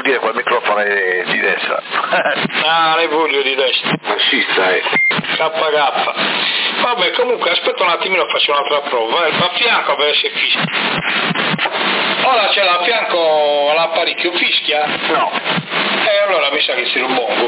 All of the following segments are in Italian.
dire quel microfono è di destra. Ah, Repulio di destra. Ma sì, sai. KK. Vabbè, comunque aspetta un attimino, faccio un'altra prova. A fianco a vedere se fischia. Ora c'è a fianco all'apparecchio, fischia? No. Allora mi sa che si rubongo.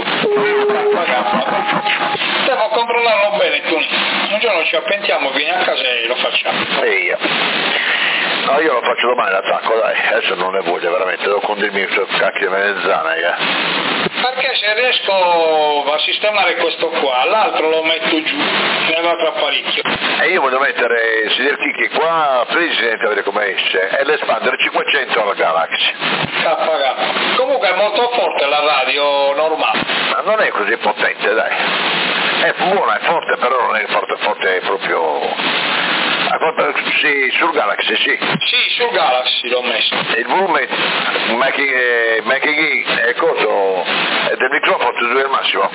Devo controllarlo bene, tu. Un giorno ci appentiamo, vieni a casa e lo facciamo. E io. No, io lo faccio domani l'attacco, dai. Adesso non ne voglio veramente, devo condirmi su cacchio di melanzane, Perché se riesco a sistemare questo qua, l'altro lo metto giù, nell'altro apparecchio. E io voglio mettere Siderchicchi qua, Presidente, a vedere come esce, e l'espandere 500 alla Galaxy. KK. Comunque è molto forte la radio normale. Ma non è così potente, dai. È buona, è forte, però non è forte proprio... Sì, sul Galaxy, sì. Sì, sul Galaxy l'ho messo. Il volume, Mackie è coso, è del microfono, tu due al massimo.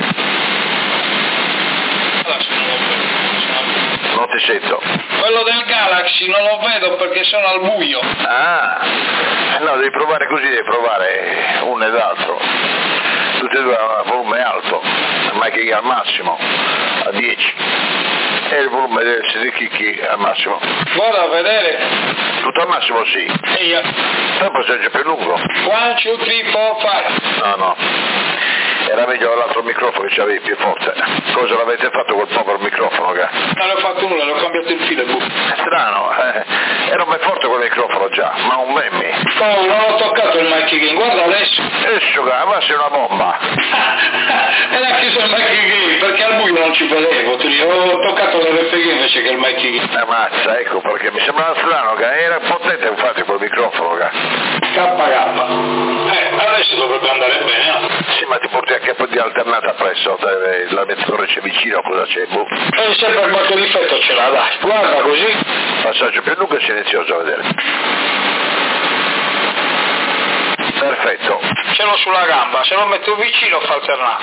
Non ti sento. Quello del Galaxy non lo vedo perché sono al buio. Ah, no, devi provare così, devi provare uno e l'altro. Tutti e due a volume alto, Mackie al massimo, a 10. E il volume del Siderchicchi al massimo. Guarda a vedere. Tutto al massimo sì. E io. Dopo sei già più lungo. 1, 2, 3, 4, 5. No. Era meglio l'altro microfono che c'avevi più forte. Cosa l'avete fatto col povero microfono, che? Non ho fatto nulla, l'ho cambiato il filo. È strano, era ben forte quel microfono già, ma un memmi. Oh, non ho toccato il Mackie, guarda adesso. Adesso ma sei una bomba. E l'ha chiuso il Mackie, perché al buio non ci vedevo, ho toccato l'RFG invece che il Mackie. Ammazza, ecco perché mi sembrava strano, che era potente infatti quel microfono, che. KK. Adesso dovrebbe andare bene, no? Sì, ma ti porti anche un po' di alternata presso, la mettitore c'è vicino, cosa c'è? E sempre qualche difetto ce l'ha, dai. Guarda così. Passaggio più lungo e silenzioso, a vedere. Perfetto. Ce l'ho sulla gamba, se lo metto vicino fa alternare.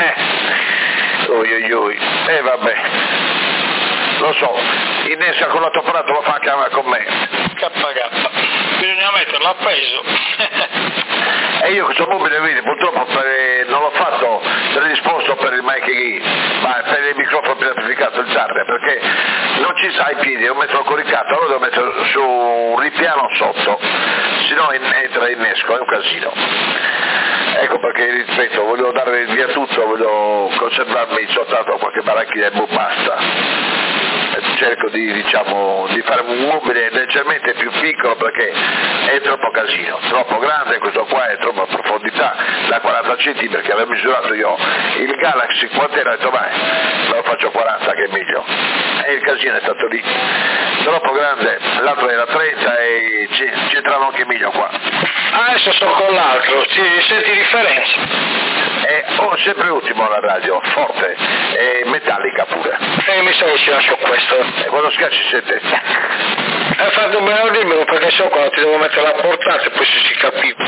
Vabbè. Lo so, innesca con l'altro apparato, lo fa anche con me. KK. Bisogna metterlo appeso. E io questo mobile, vedi, purtroppo non l'ho fatto predisposto per il Mackie, ma per il microfono più amplificato, il Zarre, perché non ci sa i piedi, devo metterlo coricato, allora devo metterlo su un ripiano sotto, se no entra in innesco, è un casino. Ecco perché, ripeto, voglio dare via tutto, voglio conservarmi soltanto qualche baracchina e basta. Cerco di fare un mobile leggermente più piccolo perché è troppo casino, troppo grande, questo qua è troppa profondità, da 40 cm, perché avevo misurato io il Galaxy, quant'era, ho detto vai, lo faccio 40 che è meglio, e il casino è stato lì, troppo grande, l'altro era 30 e c'entrava anche meglio qua. Adesso sto con l'altro, senti differenza? Sempre ultimo alla radio, forte, e metallica pure. Mi sa che ci lascio questo. E quando schiacci sente. Hai fatto bene a dirmelo perché so quando ti devo mettere la portata e poi si capiva.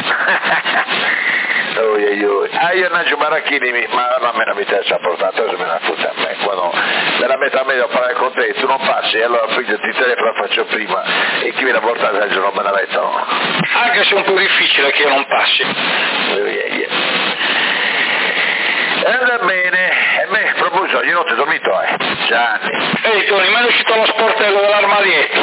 Io Naggio Maracchini, ma non me la mi interessa la portata, adesso me la fotte a me. Quando me la metto a me devo parlare con te, tu non passi, allora figlio ti telefono la faccio prima e chi me la porta adesso non me la mettono. Anche se è un po' difficile che io non passi. Andrà bene, e me, propuso, io non ti ho dormito, Gianni. Ehi Tony, ma è uscito lo sportello dell'armadietto?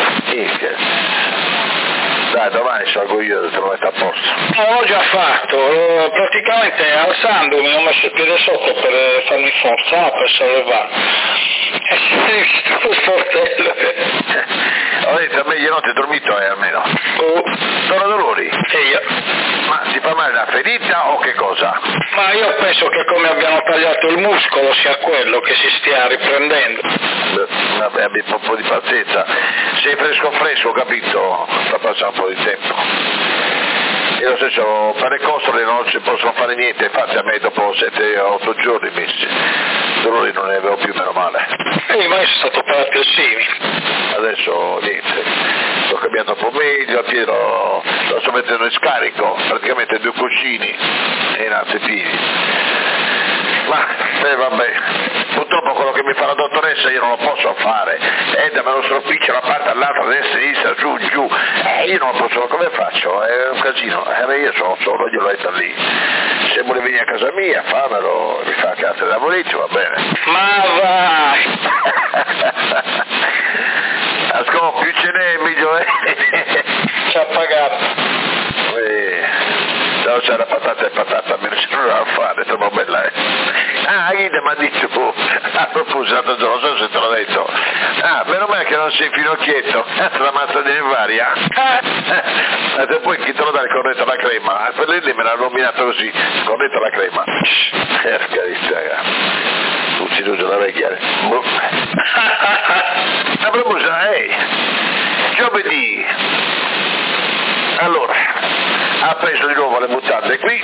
Dai, domani salgo io e te lo metto a posto. No, l'ho già fatto, praticamente alzandomi ho messo il piede sotto per farmi forza, per sollevarmi. E si è visto lo sportello. Ho detto, a me io non ti ho dormito, almeno. Sono dolori? Io. Ma ti fa male la ferita o che cosa? Ma io penso che come abbiano tagliato il muscolo sia quello che si stia riprendendo. Vabbè, abbi un po' di pazienza. Sei fresco, capito? Sta passando un po' di tempo. Io stesso per le costole non ci possono fare niente, infatti a me dopo 7-8 giorni messi. Dolori non ne avevo più, meno male. Ma io sono stato operato il semi. Adesso niente, sto cambiando un po' meglio, a piedi lo sto mettendo in scarico, praticamente 2 cuscini e in piedi. Ma vabbè, purtroppo quello che mi fa la dottoressa destra io non lo posso fare, me lo stropiccio da una parte all'altra, destra, sinistra, giù, io non lo posso, come faccio? È un casino, io sono solo, io l'ho detto lì, se vuole venire a casa mia, famelo, mi fa cazzo da volete, va bene. Ma vai! Ascolta, più ce n'è meglio è. Ci ha pagato. No, c'era patata e patata, me ne sono da fare, troppo bella è. Ida mi ha detto, a proposito, non so se te l'ho detto, meno male che non sei finocchietto, la mazza di varia. E poi chi te lo dà il cornetto alla crema? Per lei me l'ha nominato così, cornetto alla crema. Carità, tutti due la vecchia. A proposito, giovedì, allora, ha preso di nuovo le mutande qui,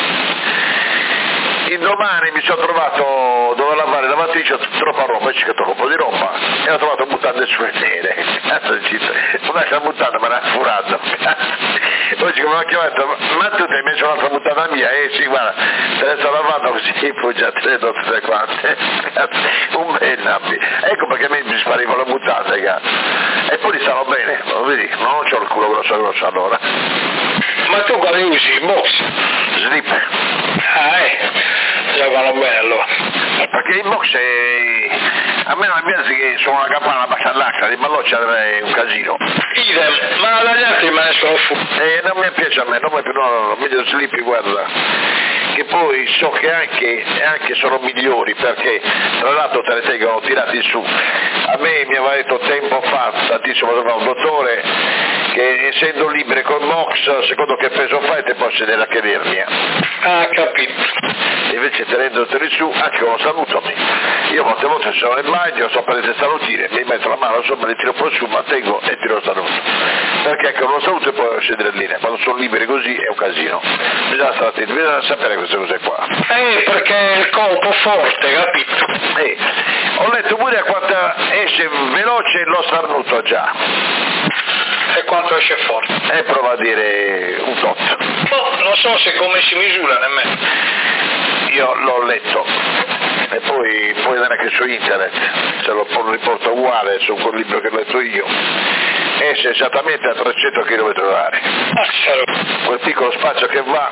indomani mi sono trovato dove lavare la lavatrice, troppa roba, ci tocco un po' di roba e ho trovato mutande sue nere, un'altra mutanda me l'ha furato. Oggi come ho chiamato, ma tu ti hai messo un'altra mutanda mia? Sì, guarda, te ne sto lavando così, poi già te tutte quante, un bel nappi. Ecco perché mi sparivano le mutande, e poi li stanno bene, lo vedi, non c'ho il culo grosso allora. Ma tu quale usi? Box? Slip. Già vanno bene allora. Perché in box a me non mi piace che sono una campana bassa all'acqua, di ballocci avrei un casino. Idem, ma dagli altri me ne sono fuori. Non mi piace a me, non meglio slip, guarda. Che poi so che anche sono migliori, perché tra l'altro te ne tengono tirati su. A me mi aveva detto tempo fa, tantissimo fa un dottore, che essendo liberi col box, secondo che peso fai te può sedere anche l'ernia. Capito. Invece tenendoteli su, anche con lo salutami. Io molte volte sono in bagno, so per le salutine, mi metto la mano sopra, le tiro un po' su, mantengo e tiro il saluto. Perché con lo saluto poi scendere in linea, quando sono liberi così è un casino. Bisogna stare attenti, bisogna sapere queste cose qua. Perché il colpo forte, capito? Ho letto pure a quanto esce veloce lo starnuto già. E quanto esce forte? Prova a dire un tot. Non so se come si misura nemmeno. Io l'ho letto e poi puoi andare anche su internet, se lo riporto uguale su quel libro che ho letto io, esce esattamente a 300 km/h. Quel piccolo spazio che va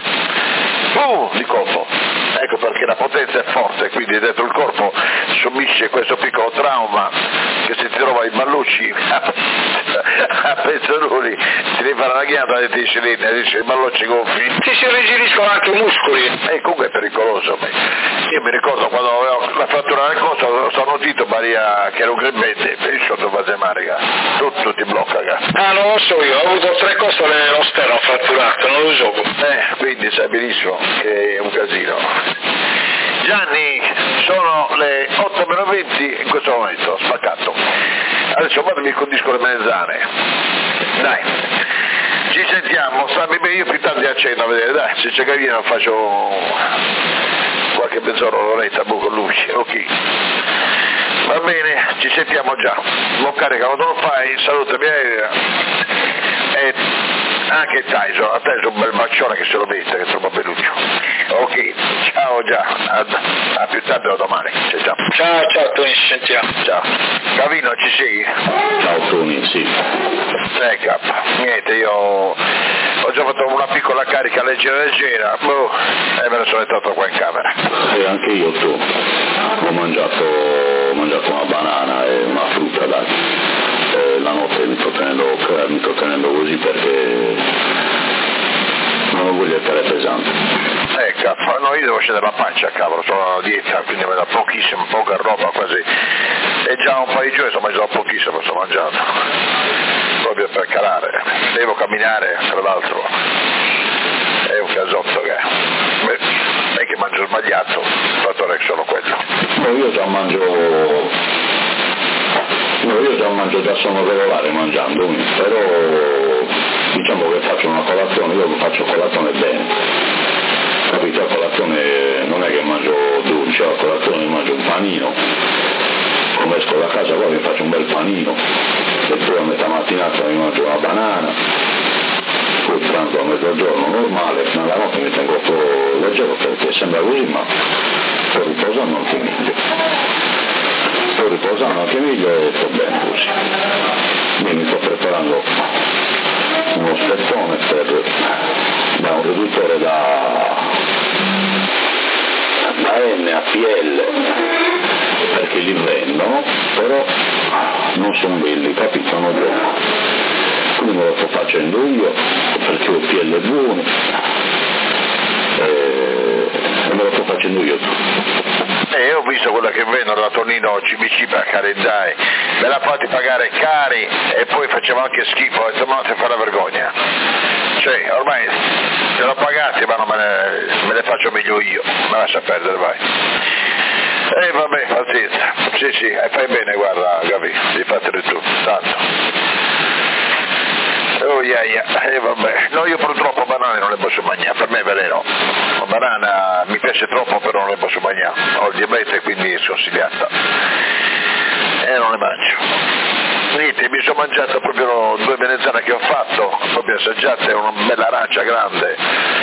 di colpo. Ecco perché la potenza è forte, quindi dentro il corpo subisce questo piccolo trauma che si trova i ballucci a pezzoloni, si rifà la ghianda e ti dice i ballucci gonfi. Si rigiriscono anche i muscoli. Comunque è pericoloso. Io mi ricordo quando avevo la frattura del costo, sono Tito Maria che era un crebente, per il sotto base marica, tutto ti blocca. Non lo so, io ho avuto 3 costole nello sterno fratturato, non lo so. Quindi sai benissimo che è un casino. Gianni, sono le 8:20 in questo momento, spaccato. Adesso vado mi condisco le mezzane. Dai, ci sentiamo, stammi bene, io più tardi a cena a vedere, dai, se c'è carina faccio qualche mezz'ora, un'oretta con lui, ok. Va bene, ci sentiamo già. Lo carica, quando lo fai, salutami e anche Tyson, a Tyson un bel bacione che se lo mette, che è troppo belluccio. Ok, ciao già, a più tardi o domani. Ciao Tony, ci sentiamo. Ciao. Gavino, ci sei? Ciao Tony, sì. Niente, io ho già fatto una piccola carica leggera e me ne sono entrato qua in camera. E anche io tu. Ho mangiato una banana e una frutta, dai. La notte mi sto tenendo così perché non lo voglio essere pesante. No, io devo scendere la pancia, cavolo, sono a dieta, quindi mi dà pochissimo, poca roba quasi. E già un paio di giorni sto mangiando pochissimo, sto mangiando. Proprio per calare. Devo camminare, tra l'altro. È un casotto che è che mangio sbagliato, il fattore è solo quello. Io già mangio già sono regolare mangiando, però diciamo che faccio una colazione, io faccio colazione bene. Capito? A colazione non è che mangio dolce, a colazione mangio un panino, come esco da casa poi mi faccio un bel panino, e poi a metà mattinata mi mangio una banana, poi pranzo a mezzogiorno normale, nella notte mi tengo un po' leggero perché sembra così, ma per riposo non finisce. sto riposando anche meglio e sto bene così. Io mi sto preparando uno spezzone da un riduttore da N a PL, perché li vendono, però non sono belli, capito? Sono gioco. Quindi me lo sto facendo io, perché ho PL buoni, e me lo sto facendo io tutto. Ho visto quella che vendono da Tonino CBC per calendari, me l'ha fatti pagare cari e poi faceva anche schifo, ho detto ma non si fa la vergogna. Cioè, ormai se l'ho pagati ma non me le faccio meglio io, ma lascia perdere, vai. Vabbè, pazienza, sì, fai bene, guarda Gavi, di fatelo tu, tanto. Vabbè. No, io purtroppo banane non le posso mangiare, per me è veleno. La banana mi piace troppo però non le posso mangiare, ho il diabete quindi è sconsigliata. Non le mangio. Niente, mi sono mangiato proprio 2 melanzane che ho fatto, proprio assaggiate, una bella arancia grande.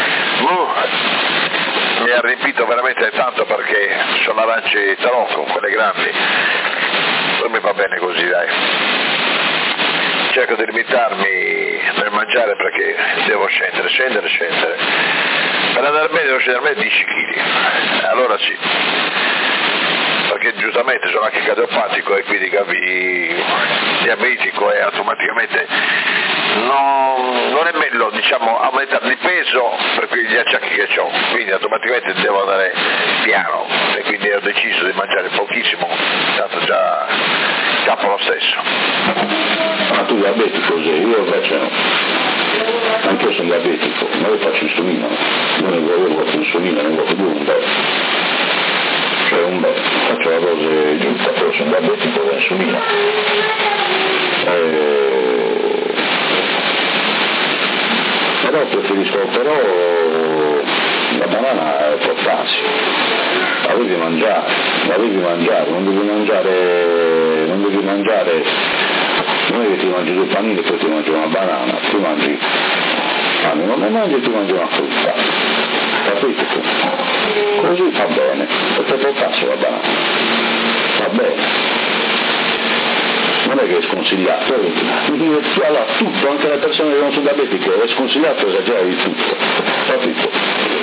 Mi ha riempito veramente tanto perché sono arance tarocco, quelle grandi. Non mi va bene così, dai. Cerco di limitarmi nel mangiare perché devo scendere. Per andare bene devo scendere 10 kg, allora sì, perché giustamente sono anche cardiopatico e quindi diabetico e automaticamente non è meglio, diciamo, aumentare di peso per gli acciacchi che ho, quindi automaticamente devo andare piano e quindi ho deciso di mangiare pochissimo, tanto già capo lo stesso. Ma tu diabetico sei, io invece no. Anche io sono diabetico, ma io faccio insulina, non ne volevo insulina, ne volevo 2 un bel. Cioè un bel, faccio la dose giusta, però sono diabetico da insulina. Però preferisco, la banana è potassio, la devi mangiare, non devi mangiare, non è che ti mangi 2 panini e poi ti mangi una banana, ti mangi pane, non ne mangi e ti mangi una frutta, capito tu? Così fa bene, perché potassio la banana, va bene. Non è che è sconsigliato, allora tutto, anche le persone che non sono diabetiche, è sconsigliato esagerare di tutto, capito?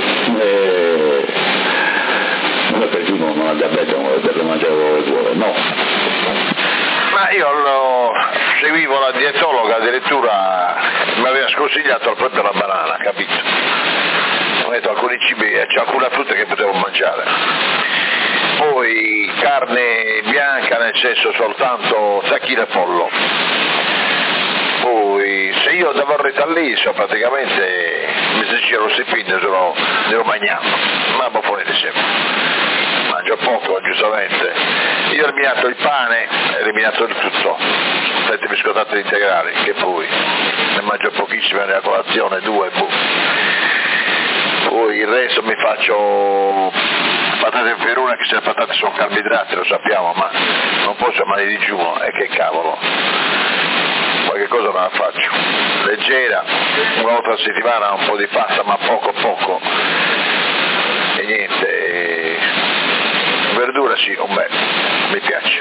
Non è perché uno non ha diabete, non vuole per mangiare quello che vuole, no. Ma io seguivo la dietologa, addirittura mi aveva sconsigliato proprio la banana, capito? Ho detto alcuni cibi, c'è alcune frutte che potevo mangiare. Poi carne bianca, nel senso soltanto tacchino e pollo. Poi se io devo ritalliso praticamente mi si dice lo stipino, devo mangiare, ma buffone sempre. Mangio poco giustamente. Io ho eliminato il pane, ho eliminato il tutto, 7 biscottate integrali, che poi ne mangio pochissime nella colazione, 2, poi il resto mi faccio patate in peruna, che se le patate sono carboidrati lo sappiamo, ma non posso mai di digiuno, e che cavolo, qualche cosa non la faccio, leggera, una volta a settimana un po' di pasta ma poco, e niente, verdura sì, mi piace,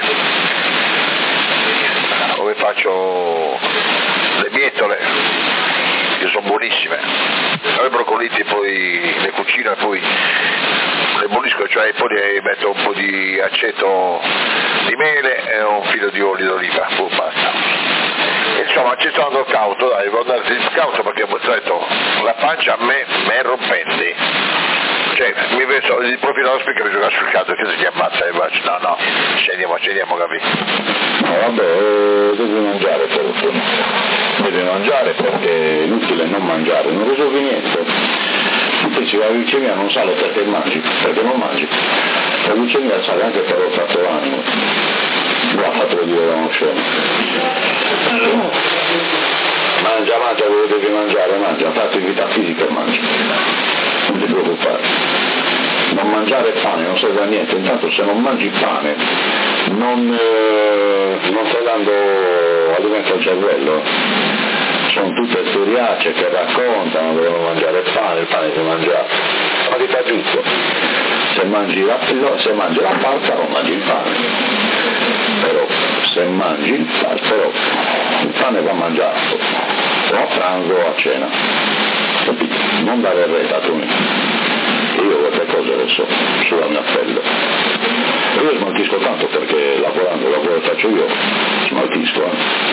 poi faccio le bietole, che sono buonissime, le broccoliti poi le cucino e poi le bolisco, cioè poi metto un po' di aceto di mele e un filo di olio d'oliva, poi basta. Insomma ci sto andando cauto, dai, devo andare cauto perché ho detto la pancia a me è rompente, cioè mi vedo il profilo dello speaker e mi gioca sul cazzo, che si ammazza e faccio no, scendiamo, capito? No vabbè, devi mangiare però, devi mangiare perché è inutile non mangiare, non risolvi niente. Dici la glicemia non sale perché non mangi, la glicemia sale anche per lo stato d'animo, no, fatelo dire da uno scemo. Mangia quello che devi mangiare, fa attività fisica e mangia, non ti preoccupare, non mangiare pane non serve a niente, intanto se non mangi pane non stai dando alimento al cervello. Sono tutte storiacce che raccontano che devono mangiare il pane si mangia, ma ti fa giusto. se mangi la pasta non mangi il pane, però se mangi il pane va mangiato o a pranzo o a cena, capito? Non dare retta tu. Io queste cose le so sulla mia pelle. Io smaltisco tanto perché lavorando il lavoro che faccio io smaltisco,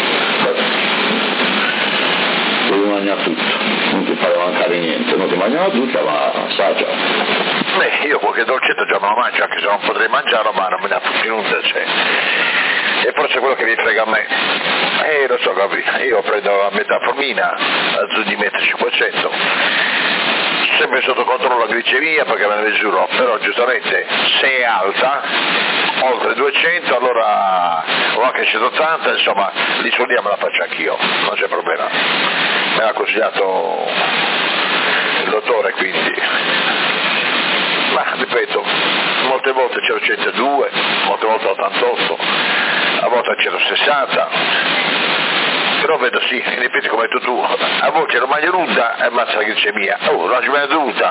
devi mangiare tutto, non ti fai mancare niente, non ti mangiano tutta ma assaggia. Beh, io qualche dolcetto già me lo mangio, anche se non potrei mangiarlo, ma non me ne ha tutti nulla, cioè. E forse è quello che mi frega a me. Lo so, capito, io prendo la metformina a giù di 1,5 m, sempre sotto controllo la glicemia perché me ne misuro, però giustamente se è alta, oltre 200, allora o anche 180, insomma, l'insulina me la faccio anch'io, non c'è problema. Me l'ha consigliato il dottore, quindi. Ma ripeto, molte volte c'ero 102, molte volte 88, a volte c'ero 60, però vedo sì, ripeti come hai detto tu, a volte non mangi nulla e ammazza la glicemia, non mangi mai nulla,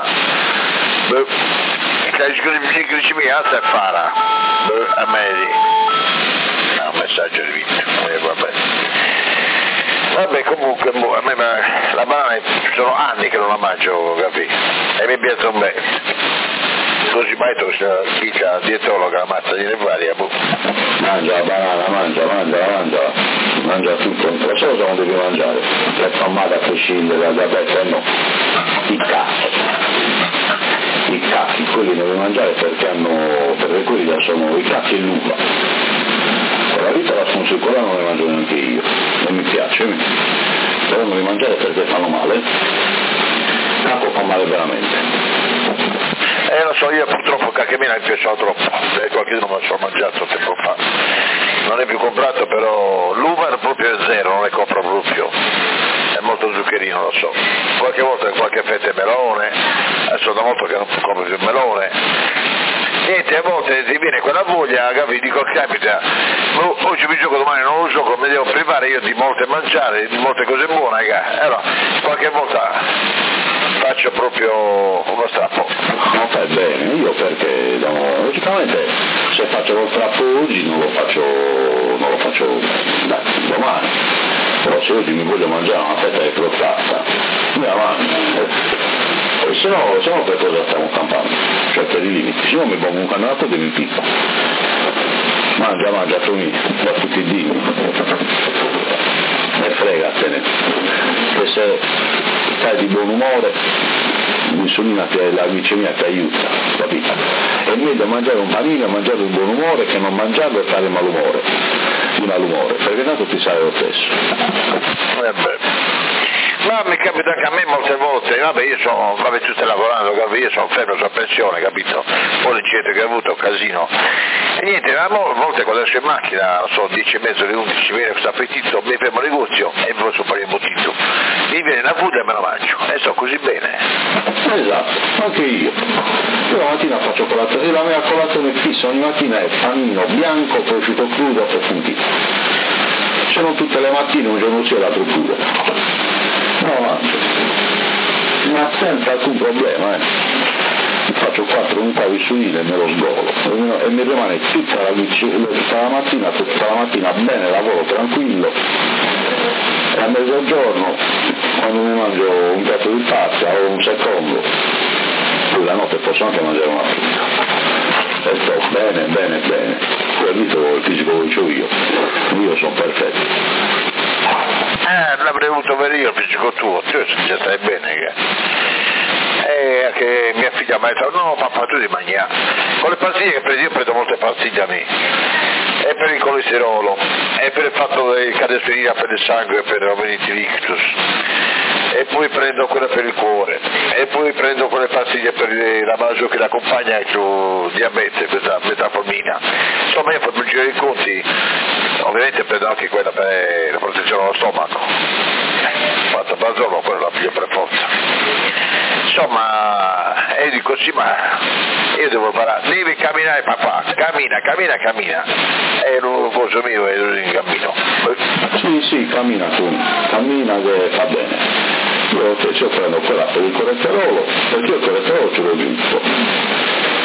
la glicemia alza e para, a me un messaggio di vita, vabbè comunque a me la banana sono anni che non la mangio, capì? E mi piace un bel. Così mai tu chi c'ha dietologa ammazza di varia, mangia la banana, mangia tutto, lo so cosa non devi mangiare, le famate a prescindere dal diabete, no, i cacchi, quelli devi mangiare perché quelli sono i cacchi e l'uva, la vita la sono sicura, non li mangio neanche io, non mi piace, però non li mangiare perché fanno male, cacco fa male veramente. Lo so, io purtroppo cacchemina mi piaceva troppo, qualche giorno me lo sono mangiato tempo fa, non è più comprato, però l'uva proprio è zero, non le compro proprio, è molto zuccherino, lo so, qualche volta qualche fetta di melone, adesso da molto che non compro più il melone, niente, a volte ti viene quella voglia, capi, dico capita, oggi mi gioco, domani non lo gioco, mi devo privare io di molte mangiare, di molte cose buone, allora qualche volta faccio proprio uno strappo. Non fai bene, io perché logicamente se faccio lo strappo oggi non lo faccio domani, però se oggi mi voglio mangiare una fetta di crostata mi avanti, e se no per cosa stiamo campando? Cioè per i limiti, se no mi pongo un cannato e mi pippa, mangia tu da tutti i dini, e fregatene, che se stai di buon umore l'insulina, la glicemia ti aiuta, capito? È meglio mangiare un panino e mangiare un buon umore che non mangiarlo e fare malumore, perché tanto ti sai lo stesso. Ma mi capita anche a me molte volte, tu stai lavorando, io sono fermo, sono a pensione, capito? Poi l'incidente che ho avuto, un casino. E niente, a volte quando esco in macchina, non so, 10:30, alle 11, viene questo appetito, mi fermo il negozio e mi posso fare il imbotito. Mi viene una food e me la mangio, e sto così bene. Esatto, anche io. Io la mattina faccio colazione, la mia colazione fissa ogni mattina è panino bianco, prosciutto crudo, approfondito. Se non tutte le mattine, un giorno sì e l'altro pure. No, ma senza alcun problema, faccio 4 unità di insulina e me lo sgolo e mi rimane tutta la mattina bene, lavoro tranquillo, e a mezzogiorno quando mi mangio un piatto di pasta o un secondo, poi la notte posso anche mangiare una frutta e sto bene, poi hai visto il fisico che ho io sono perfetto. L'avrei avuto per io il fisico tuo, tu già stai bene, e anche mia figlia mi ha detto no papà tu devi mangiare con le pastiglie che prendi, io prendo molte pastiglie a me, e per il colesterolo e per il fatto del cadesperina per il sangue, per l'omeniti ictus, e poi prendo quella per il cuore, e poi prendo quelle pastiglie per la malattia che l'accompagna il diabete, questa metformina, insomma io faccio un giro di conti, ovviamente prendo anche quella per la protezione dello stomaco, fatto bazolo, quella la piglio per forza. Insomma, e dico sì, ma io devo parlare, devi camminare papà, cammina, è un coso mio e lui in cammino. Sì, cammina che fa bene. Io prendo quella per il colesterolo, perché il colesterolo ce l'ho giusto, però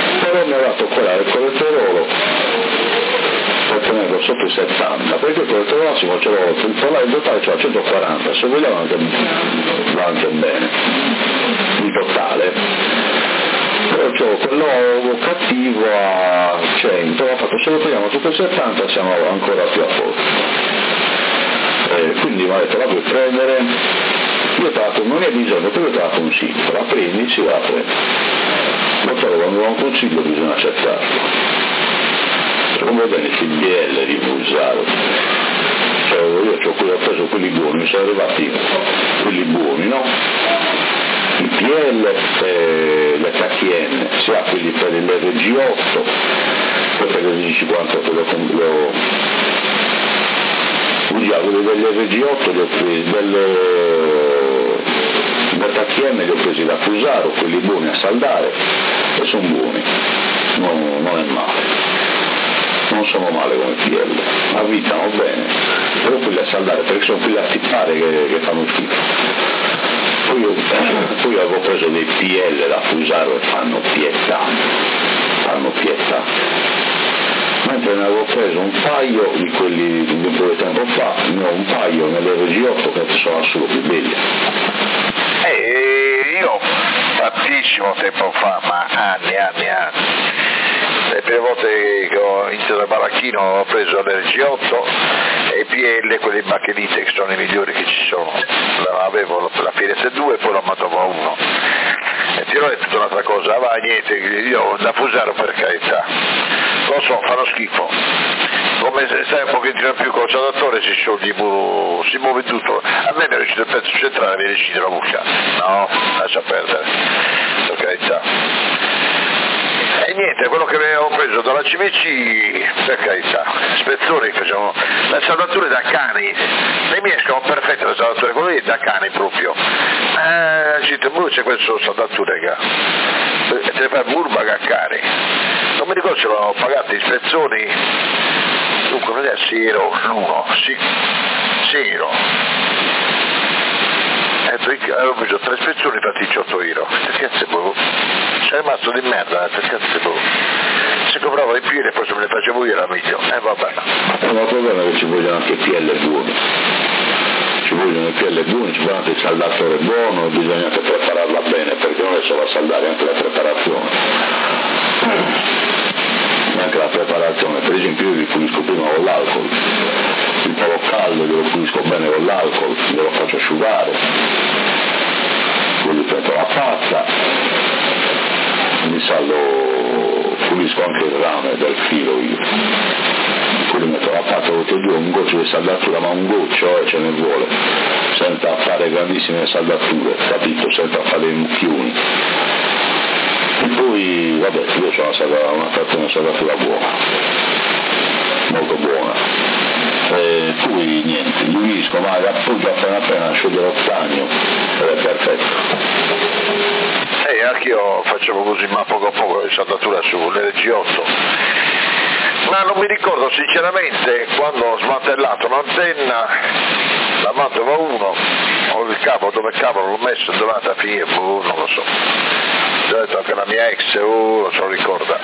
mi ha dato quella del colesterolo per tenerlo sotto i 70, perché il colesterolo massimo ce l'ho, il totale ce l'ho a 140, se vogliamo va anche bene, in totale, però c'ho quello cattivo a 100, ha fatto se lo prendiamo sotto i 70 siamo ancora più a posto. Quindi mi ha detto la puoi prendere, io te la non hai bisogno, però io te la consiglio, la prendi, si la prendi. Dottore, quando va un consiglio bisogna accettarlo. Come bene il CBL di Busaro, cioè, io ho preso quelli buoni, mi sono arrivati quelli buoni, no? I PL e l'HTN, si ha quelli per il RG8, poi per il RG50 quello dell'RG8 li ho presi, dell'HTM li ho presi da Fusaro, quelli buoni a saldare, e sono buoni, non è male, non sono male come PL, avvitano bene, però quelli a saldare, perché sono quelli a tippare che fanno schifo. Poi avevo preso dei PL da Fusaro e fanno pietà. Mentre ne avevo preso un paio di quelli di un po' di tempo fa, ne ho un paio nell'RG8 che sono assolo più belli. Io tantissimo tempo fa, ma anni, le prime volte che ho iniziato a baracchino ho preso l'RG8 e i PL, quelli bacchelite che sono i migliori che ci sono, avevo la PS2 e poi la Mantova 1. E ti ho detto un'altra cosa, va niente, io da Fusaro per carità, lo so, fanno schifo, come se stai un pochettino più con il saldatore si scioglie, si muove tutto, a me mi è riuscito il pezzo centrale, mi è riuscito la buccia, no, lascia perdere, per carità. E niente, quello che avevo preso dalla CMC, per carità, spezzoni che facevano, le saldature da cani, le mie sono perfette le saldature, quello lì è da cani proprio, c'è questo saldature che te ne fai burbaga a cani, non mi ricordo se l'ho pagato in spezzoni, dunque non è Sero, l'uno, sì, Sero. Avevo preso 3 spezzoni fatti 18 euro, che cazzo boh, sei rimasto di merda, che cazzo boh, se compravo di più e poi se me le facevo io era meglio, vabbè. Ma il problema è che ci vogliono anche PL buoni, ci vogliono i PL buoni, ci vuole anche il saldatore buono, bisogna anche prepararla bene, perché non è solo a saldare, anche la preparazione. Anche la preparazione, per esempio io li pulisco prima con l'alcol, il polo caldo glielo pulisco bene con l'alcol, glielo faccio asciugare, poi gli metto la pasta, mi sallo, pulisco anche il rame del filo io, poi gli metto la pasta tutti e due, un goccio di saldatura, ma un goccio ce ne vuole, senza fare grandissime saldature, capito, senza fare mucchioni. E poi, vabbè, io ho una saldatura buona, molto buona. E poi niente, li unisco, ma appoggio appena scegliere lo stagno ed è perfetto. Anche io facevo così, ma poco a poco le saldature sull'RG8. Ma non mi ricordo sinceramente quando ho smantellato l'antenna, la Mantova 1, o il cavo, dove cavolo l'ho messo, dove è andata a finire, non lo so. Ho detto anche la mia ex, non se lo ricorda.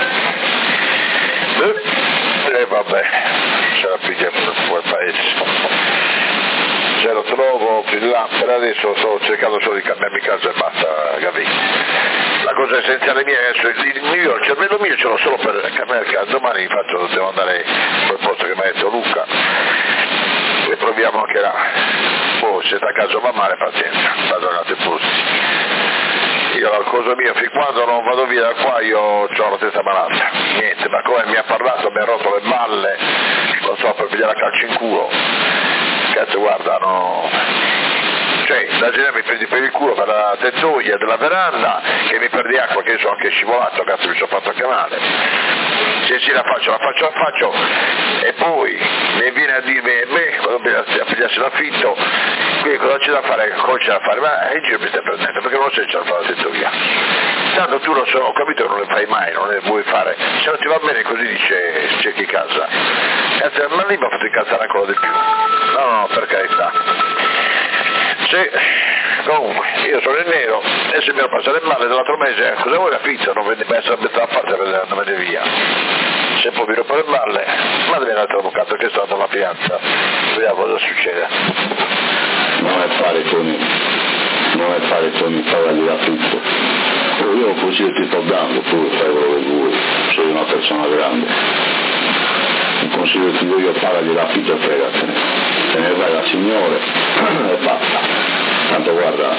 E vabbè, ce la pigliamo in quel paese. Se lo trovo più là, per adesso sto cercando solo di cambiarmi casa e basta, capito? La cosa essenziale mia è il cervello mio ce l'ho solo per cambiare casa, domani devo andare in quel posto che mi ha detto Luca e proviamo anche là. Poi se da caso va male pazienza, vado in altri posti. Io la cosa mia, fin quando non vado via da qua io ho la testa malata, niente, ma come mi ha parlato, mi ha rotto le balle, lo so, per pigliare la calcio in culo, cazzo guarda, no, cioè la gente mi prendi per il culo per la tettoia della veranda, che mi perdi acqua, che io sono anche scivolato, cazzo mi sono fatto anche male, sì la faccio, e poi mi viene a dirmi, quando viene a pigliarsi l'affitto, qui cosa c'è da fare, ma in giro mi stai prendendo, perché non sai ce la fa la tettoia, tanto tu lo so, ho capito che non le fai mai, non le vuoi fare, se non ti va bene così dice cerchi casa, cazzo, ma lì mi ha fatto incazzare ancora di più, no, per carità. Sì, Comunque, io sono in nero e se mi ero passato male dell'altro mese, cosa vuoi affitto? Non venne mai essere metà a parte per non venire via. Se poi mi rompo le balle, ma devi andare all'avvocato che è stato la fianza, vediamo cosa succede. Non è fare Tony, pagargli l'affitto. Io così ti sto dando, tu fai quello che vuoi, sei una persona grande. Un consiglio che ti do io, pagagli l'affitto e fregatene. Se ne vai da signore e basta. Tanto guarda,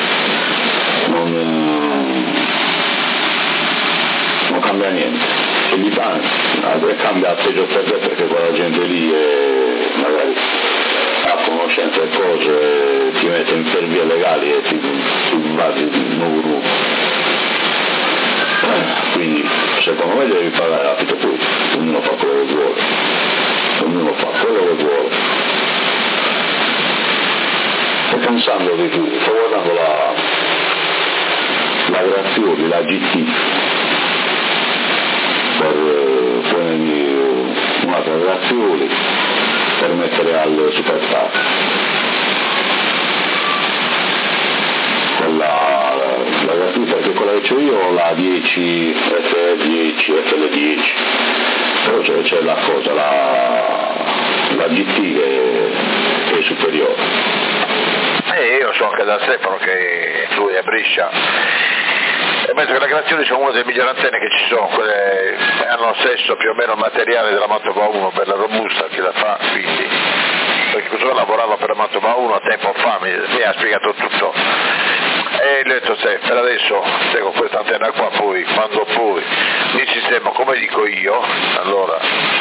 non cambia niente. Se gli fa, cambia peggio per te perché quella gente lì magari ha conoscenza e cose, ti mette in per vie legali e ti basi di nuovo gruppo. Quindi secondo me devi pagare l'affitto, poi ognuno fa quello che vuole, sto pensando di più, sto guardando la Grazioli, la GT, per prendermi un'altra Grazioli per mettere al Superstar. La gratuita, perché quella che c'ho io ho la 10 FL10 FL10, però c'è la cosa, la GT che è superiore. Io so anche da Stefano che lui è Brescia e penso che le Grazioni sono una delle migliori antenne che ci sono, quelle hanno lo stesso più o meno materiale della Mantova 1, bella robusta, che la fa, quindi perché questo lavorava per la Mantova 1 a tempo fa, mi ha spiegato tutto. E gli ho detto per adesso tengo questa antenna qua, poi quando poi il sistema come dico io, allora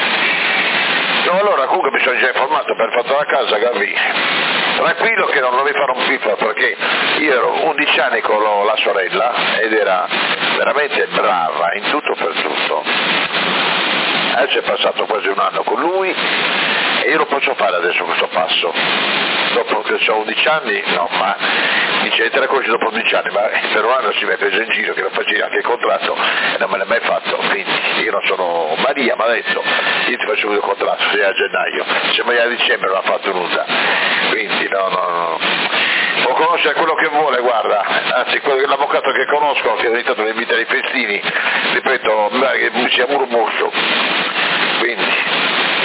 comunque mi sono già informato per fatto la casa, Gavi, tranquillo che non mi farò un pifo perché io ero 11 anni con la sorella ed era veramente brava in tutto per tutto. Adesso è passato quasi un anno con lui e io lo posso fare adesso questo passo. Dopo che ho 11 anni, no, ma dice te la conosci dopo 11 anni, ma per un anno si mi è preso in giro che lo facevi anche il contratto e non me l'ha mai fatto, quindi io non sono Maria, mi ha detto io ti faccio il contratto, sei a gennaio, se mai a dicembre non ha fatto nulla, quindi no. Può conoscere quello che vuole, guarda, anzi l'avvocato che conosco, che ogni tanto mi invita ai festini, ripeto, mi sia murmoso, quindi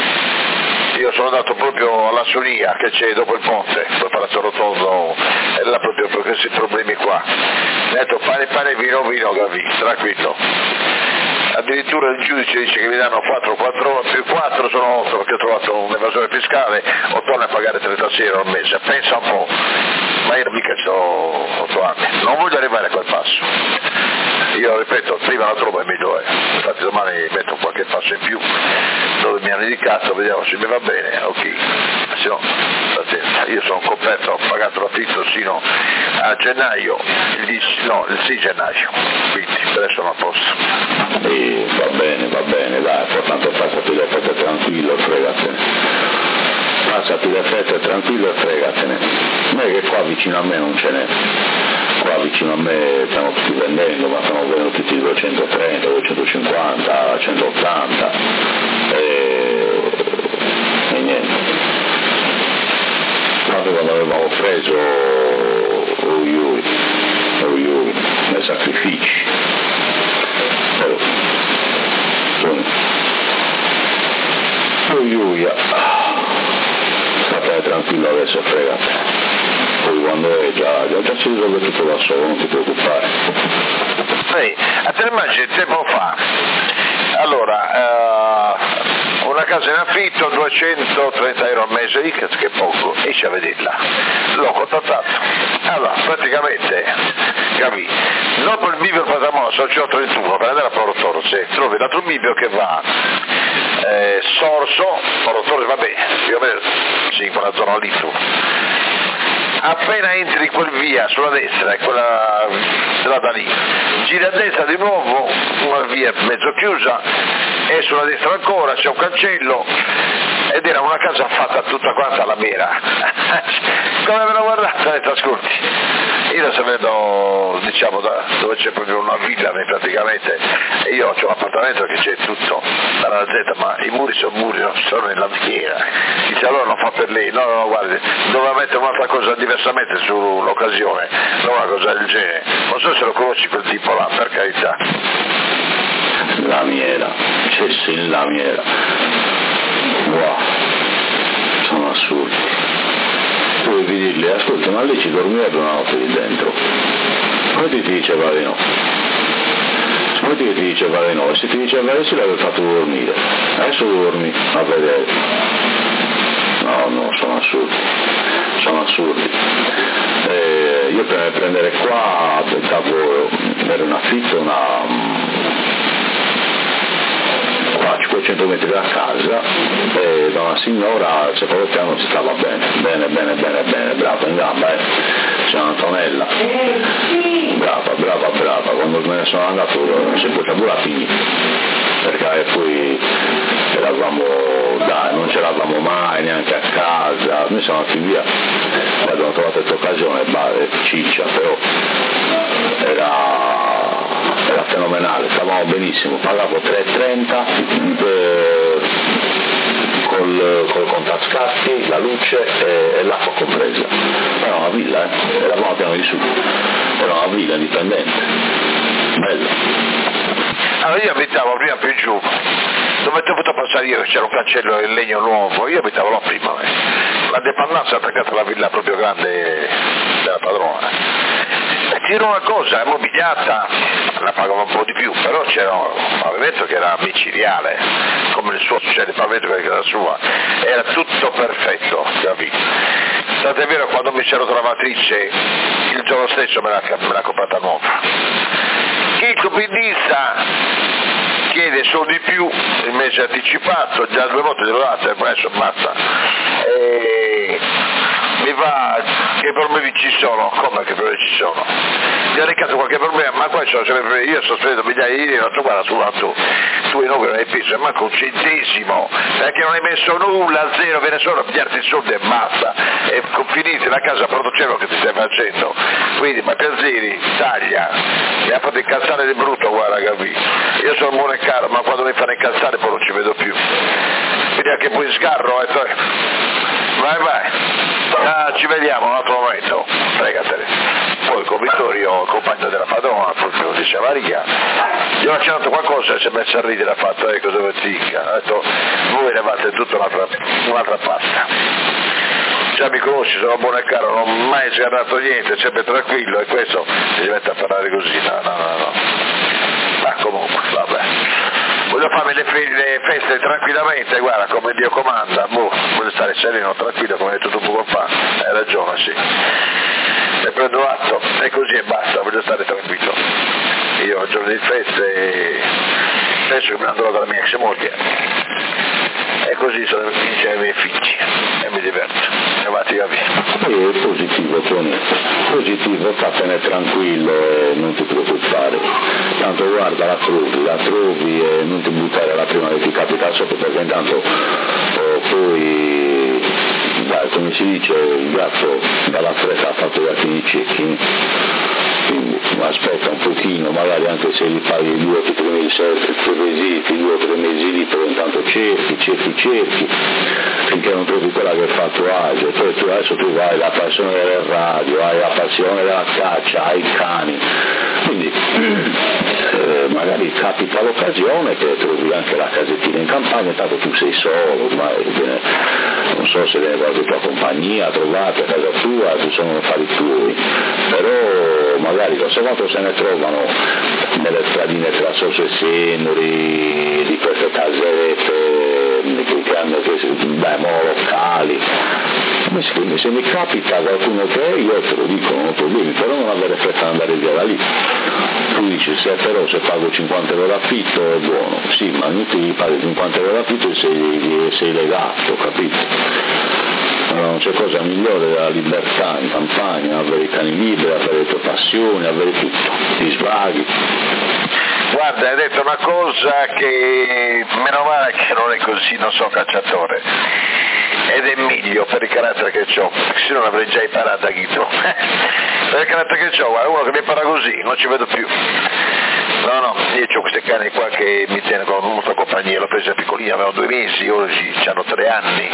io sono andato proprio alla Sonia che c'è dopo il ponte, poi Palazzo Rotondo, e là proprio per questi problemi qua. Mi ha detto pane, vino, Gavi, tranquillo. Addirittura il giudice dice che mi danno 4 più 4 sono 8 perché ho trovato un evasore fiscale, o torno a pagare 36 euro al mese, pensa un po', ma io mica ho 8 anni, non voglio arrivare a quel passo. Io ripeto, prima la trovo e meglio è, infatti domani metto qualche passo in più dove mi hanno indicato, vediamo se mi va bene, ok, se no pazienza, io sono coperto, ho pagato l'affitto sino a gennaio, il 6 gennaio, quindi adesso sono a posto. Va bene, dai, portanto passati le fette tranquillo e fregatene. Passati le fette tranquillo e fregatene. Non è che qua vicino a me non ce n'è. Qua vicino a me stiamo tutti vendendo, ma stiamo vendendo tutti 230, 250, 180 e niente. Proprio quando avevamo preso nei sacrifici. State tranquillo adesso, fregate. Poi quando è già si risolve tutto da solo, non ti preoccupare. A te immagini tempo fa, allora, una casa in affitto, 230 euro al mese, che è poco, esci a vederla. L'ho contattato. Allora, praticamente, capì, dopo il bivio Patamossa, c'ho 31, per andare a Porto Torre, trovi l'altro bivio che va Sorso, Porto Torre, vabbè, più o meno, sì, in quella zona lì tu. Appena entri quel via sulla destra, quella strada lì, giri a destra di nuovo, una via mezzo chiusa, e sulla destra ancora c'è un cancello, ed era una casa fatta tutta quanta alla mera. Come me l'ho guardata? Ho detto, ascolti, Io adesso vedo, diciamo, dove c'è proprio una villa praticamente, e io ho un appartamento che c'è tutto, dalla Z, ma i muri sono muri, non sono in lampiera. Dice allora non fa per lei, no, guardi, doveva mettere un'altra cosa diversamente sull'occasione, non una cosa del genere. Non so se lo conosci quel tipo là, per carità. Lamiera, c'è sì, lamiera. Wow, sono assurdi. Tu devi dirgli, ascolta, ma lei ci dormiva per una notte lì dentro. Come ti diceva di no? Come ti diceva di no? E se ti diceva di sì l'avevi fatto dormire. Adesso dormi a vedere. No, sono assurdi. Io per prendere qua abitavo per un affitto qua a 500 metri da casa, e da una signora al secondo piano si stava bene, brava, in gamba, c'è Antonella, brava, quando me ne sono andato si è buttata pure a Pini, perché poi non ce l'avevamo mai neanche a casa, noi siamo andati via, poi abbiamo trovato questa occasione, ciccia, però era fenomenale, stavamo benissimo, pagavo 3,30 col contascatti, la luce e l'acqua compresa. Era una villa, eravamo a piano di su, era una villa indipendente, bella. Allora io abitavo prima più giù, dove ho dovuto passare io, c'era un cancello in legno nuovo, io abitavo là prima, la depannazza attaccata alla villa proprio grande della padrona. E ti dirò una cosa, è mobiliata, la pagavo un po' di più, però c'era un pavimento che era micidiale, come il suo, cioè il pavimento che era sua, era tutto perfetto, capito? Tant'è vero, quando mi c'ero lavatrice, il giorno stesso me l'ha comprata nuova. Il copidista chiede solo di più, il mese anticipato, già 2 volte te l'ho dato, adesso basta. Mi va, che problemi ci sono? Come che problemi ci sono? Mi ha recato qualche problema, ma qua sono sempre problemi. Io sto spendendo migliaia di euro, tu guarda tu in opera hai peso, manco un centesimo, perché non hai messo nulla, zero, ve ne sono, pigliarti i soldi e basta, e finiti la casa producevo che ti stai facendo. Quindi ma Piazzeri taglia, mi ha fatto incazzare di brutto, guarda, capito? Io sono buono e caro, ma quando mi fanno incazzare poi non ci vedo più. Quindi anche poi sgarro e vai. Ci vediamo un altro momento, fregatene. Poi con Vittorio, compagno della padrona, proprio di Maria, gli ho accennato qualcosa e si è messo a ridere, ha fatto cosa vuoi tica, ha detto voi levate tutta un'altra pasta. Già mi conosci, sono buono e caro, non ho mai sgarrato niente, sempre tranquillo, e questo si mette a parlare così, no. Ma comunque, vabbè. Voglio farmi le feste tranquillamente, guarda, come Dio comanda, voglio stare sereno, tranquillo, come hai detto tu poco fa, hai ragione, sì. Ne prendo atto, e così e basta, voglio stare tranquillo. Io ho giorni di feste, penso che me ne andrò dalla mia ex moglie, e così sono insieme ai miei figli, e mi diverto. È positivo, Tony, positivo, statene tranquillo e non ti preoccupare, tanto guarda la trovi e non ti buttare la prima che ti capita sotto, perché intanto poi, dai, come si dice, il gatto dalla fretta ha fatto i gattini ciechi, quindi aspetta un pochino, magari anche se gli paghi 2 o 3 mesi, 2 o 3 mesi lì, però intanto cerchi, finché non trovi quella che fa tuo agio, e poi adesso tu hai la passione del radio, hai la passione della caccia, hai i cani, quindi magari capita l'occasione che trovi anche la casettina in campagna, tanto tu sei solo, non so se viene qualche tua compagnia a trovarti a casa tua, ci sono affari tuoi, però magari non so quanto se ne trovano nelle stradine tra Sosso e Senori, di queste casette che hanno monolocali. Se mi capita qualcuno che io te lo dico, non ho problemi, però non avere fretta ad andare via da lì. Tu dici però se pago 50 euro l'affitto è buono, sì, ma non ti paghi 50 euro l'affitto e sei legato, capito? Non c'è cosa migliore della libertà in campagna, avere i cani liberi, avere le tue passioni, avere tutto, ti svaghi. Guarda, hai detto una cosa che meno male che non è così, non sono cacciatore. ed è meglio per il carattere che ho, se non avrei già imparato a Ghito. Per il carattere che ho, guarda, uno che mi parla così, non ci vedo più. No, io ho questi cani qua che mi tengono con molta compagnia, l'ho presa piccolina, avevano 2 mesi, oggi hanno 3 anni.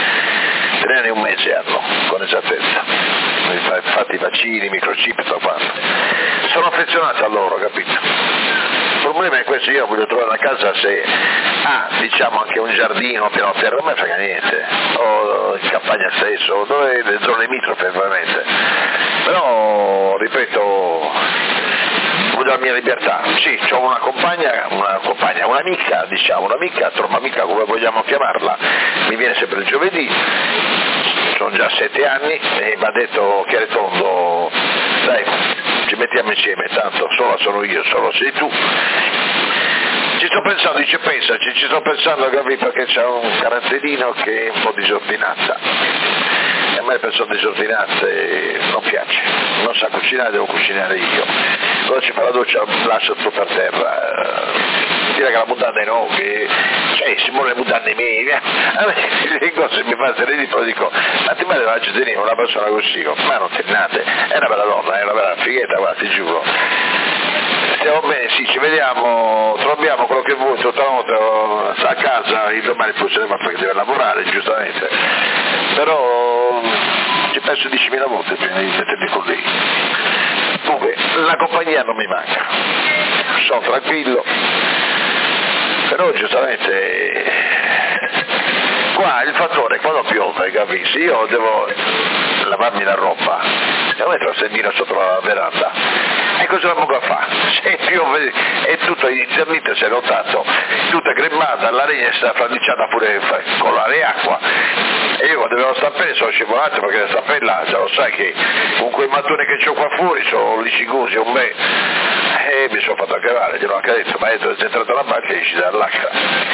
3 anni e 1 mese hanno, con esattezza. Infatti i vaccini, microchip, tutto quanto. Sono affezionato a loro, capito? Il problema è questo, io voglio trovare una casa se ha, diciamo, anche un giardino, piano terra, non mi frega niente, o in campagna stesso, o dove le zone limitrofe, veramente. Però, ripeto, voglio la mia libertà. Sì, ho un'amica, diciamo, un'amica come vogliamo chiamarla, mi viene sempre il giovedì, sono già 7 anni e mi ha detto chiaro e tondo, dai, ci mettiamo insieme, tanto sola sono io, solo sei tu. Ci sto pensando, dice pensaci, ci sto pensando, capito, perché c'è un caratterino che è un po' disordinata. E a me le persone disordinate non piace, non sa cucinare, devo cucinare io. Quando ci fa la doccia lascia tutto per terra, dire che la mutanda è no, che Simone le mutande mie, a me le cose mi fa ridicolo, dico, ma ti pare la tenere una persona così, ma non tennate, è una bella donna, è una bella fighetta, guarda, ti giuro. Stiamo bene, sì, ci vediamo, troviamo quello che vuoi, tutta la notte sta a casa, il domani poi se ne va perché deve lavorare, giustamente, però ci penso 10.000 volte prima di mettermi con lei. Comunque, la compagnia non mi manca, sono tranquillo, però giustamente qua il fattore è quando piove, capisci? Io devo lavarmi la roba, devo mettere la sedina sotto la veranda. E cosa la mucca fa? Se piove è tutto inizialmente, si è notato, tutta cremata, la legna è stata fradiciata pure con l'aria e acqua. E io quando avevo stappelle sono scivolato perché la stappella, lo sai che con quei mattoni che c'ho qua fuori sono licigosi un bel. E mi sono fatto cavare, gliel'ho anche detto, ma è entrato alla banca e esci dall'acqua.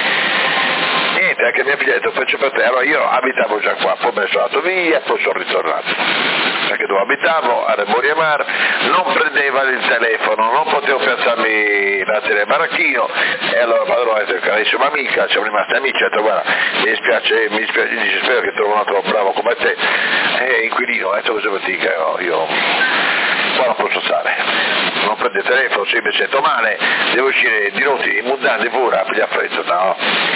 Niente, anche mia figlia ha detto faccio per te, allora io abitavo già qua, poi me ne sono andato via, poi sono ritornato, perché dove abitavo, a Remoria Mar, non prendeva il telefono, non potevo piazzarmi la tele baracchino, e allora il padrone ha detto carissima amica, siamo rimasti amici, ha detto guarda, mi dispiace, dice spero che trovo un altro bravo come te, e inquilino, ha detto cosa vuol dire, io qua non posso stare, non prende il telefono, se mi sento male, devo uscire di notte, immondante pure, a freddo, no?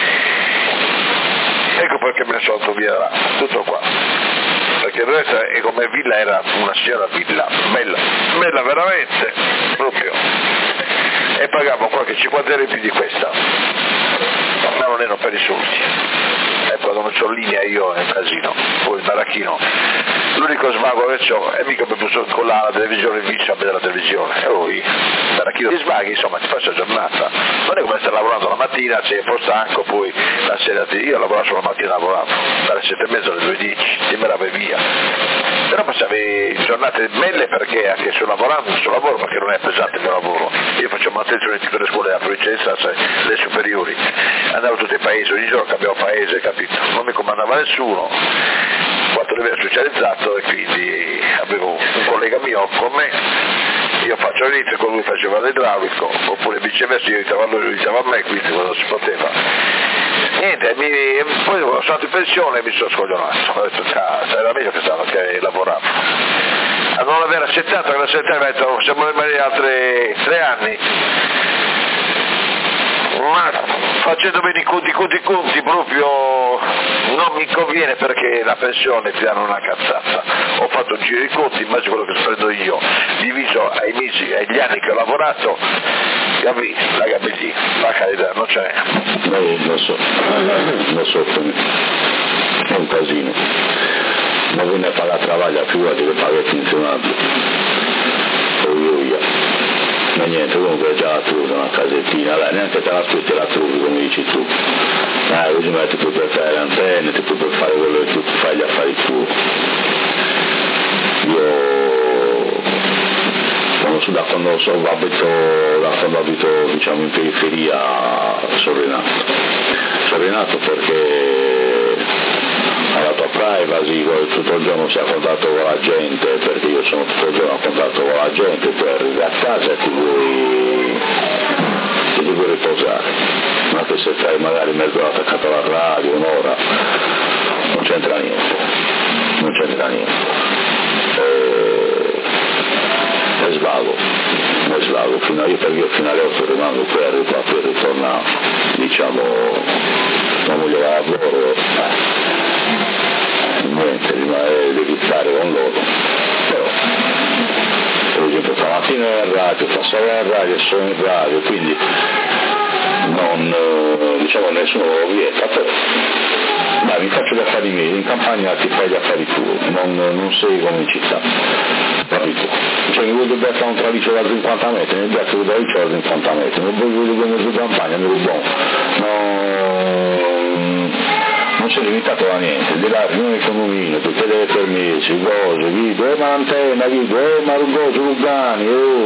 Ecco perché me ne sono andato via là, tutto qua, perché il resto è come villa, era una signora villa, bella veramente, proprio, e pagavo qualche 50 euro in più di questa, ma non erano per i soldi. E quando non c'ho linea io è un casino, poi il baracchino, l'unico svago che ho è mica per posso collare la televisione vicino a vedere la televisione, e poi il baracchino ti svaghi, insomma ti faccio la giornata, non è come stare lavorando la mattina, sei un po' stanco, poi la sera io lavoravo solo la mattina, lavoravo dalle 7:30 alle 2:10, ti merave via, però passavi giornate belle perché anche sul lavoro perché non è pesante il mio lavoro, io faccio manutenzione di tutte le scuole della provincia di Sassari, le superiori, andavo a tutti i paesi, ogni giorno cambiavo paese, capito? Non mi comandava nessuno, 4 livelli specializzato, e quindi avevo un collega mio con me, io faccio l'elettrico, lui faceva l'idraulico, oppure viceversa, io aiutavo a lui, lui aiutava a me, quindi quando si poteva. Niente, poi sono stato in pensione e mi sono scoglionato, ho detto era meglio che lavoravo. A non aver accettato che la segretaria mi ha detto siamo rimasti altri 3 anni, ma facendomi i conti proprio non mi conviene perché la pensione ti danno una cazzata. Ho fatto un giro di conti, immagino quello che spendo io, diviso ai mesi e agli anni che ho lavorato, capì? La capiti, la carità, non c'è. No, lo so, è un casino. Ma viene a fare la travaglia, figurati che paga il funzionario. Ma niente, comunque già la trovi una casettina, dai, neanche te l'aspetti la trovi come dici tu. Così metti tu per fare le antenne, ti puoi per fare quello che tu fai gli affari tuoi. Io da quando abito diciamo in periferia sono renato perché alla tua privacy, tutto il giorno sei a contatto con la gente, perché io sono tutto il giorno a contatto con la gente, poi arrivi a casa e ti vuoi riposare, ma che se stai magari mezz'ora attaccato alla radio, un'ora, non c'entra niente, è svago, fino alle 8 rimango poi ritorna, diciamo, la moglie va a lavoro, niente, devi stare con loro, però per esempio stamattina è in radio, stasera è in radio, sono in radio, quindi non, diciamo, nessuno lo vieta, però dai, mi faccio gli affari miei, in campagna ti fai gli affari tuoi, non sei come in città, capito? Cioè mi voglio beccare un traliccio da 50 metri, mi becco un traliccio da 50 metri, non voglio come in campagna, mi buono, non c'è limitato da niente, di là non è condominio, tutte le permessi, cose, video, ma l'antenna, video, ma rugoso, Lugani,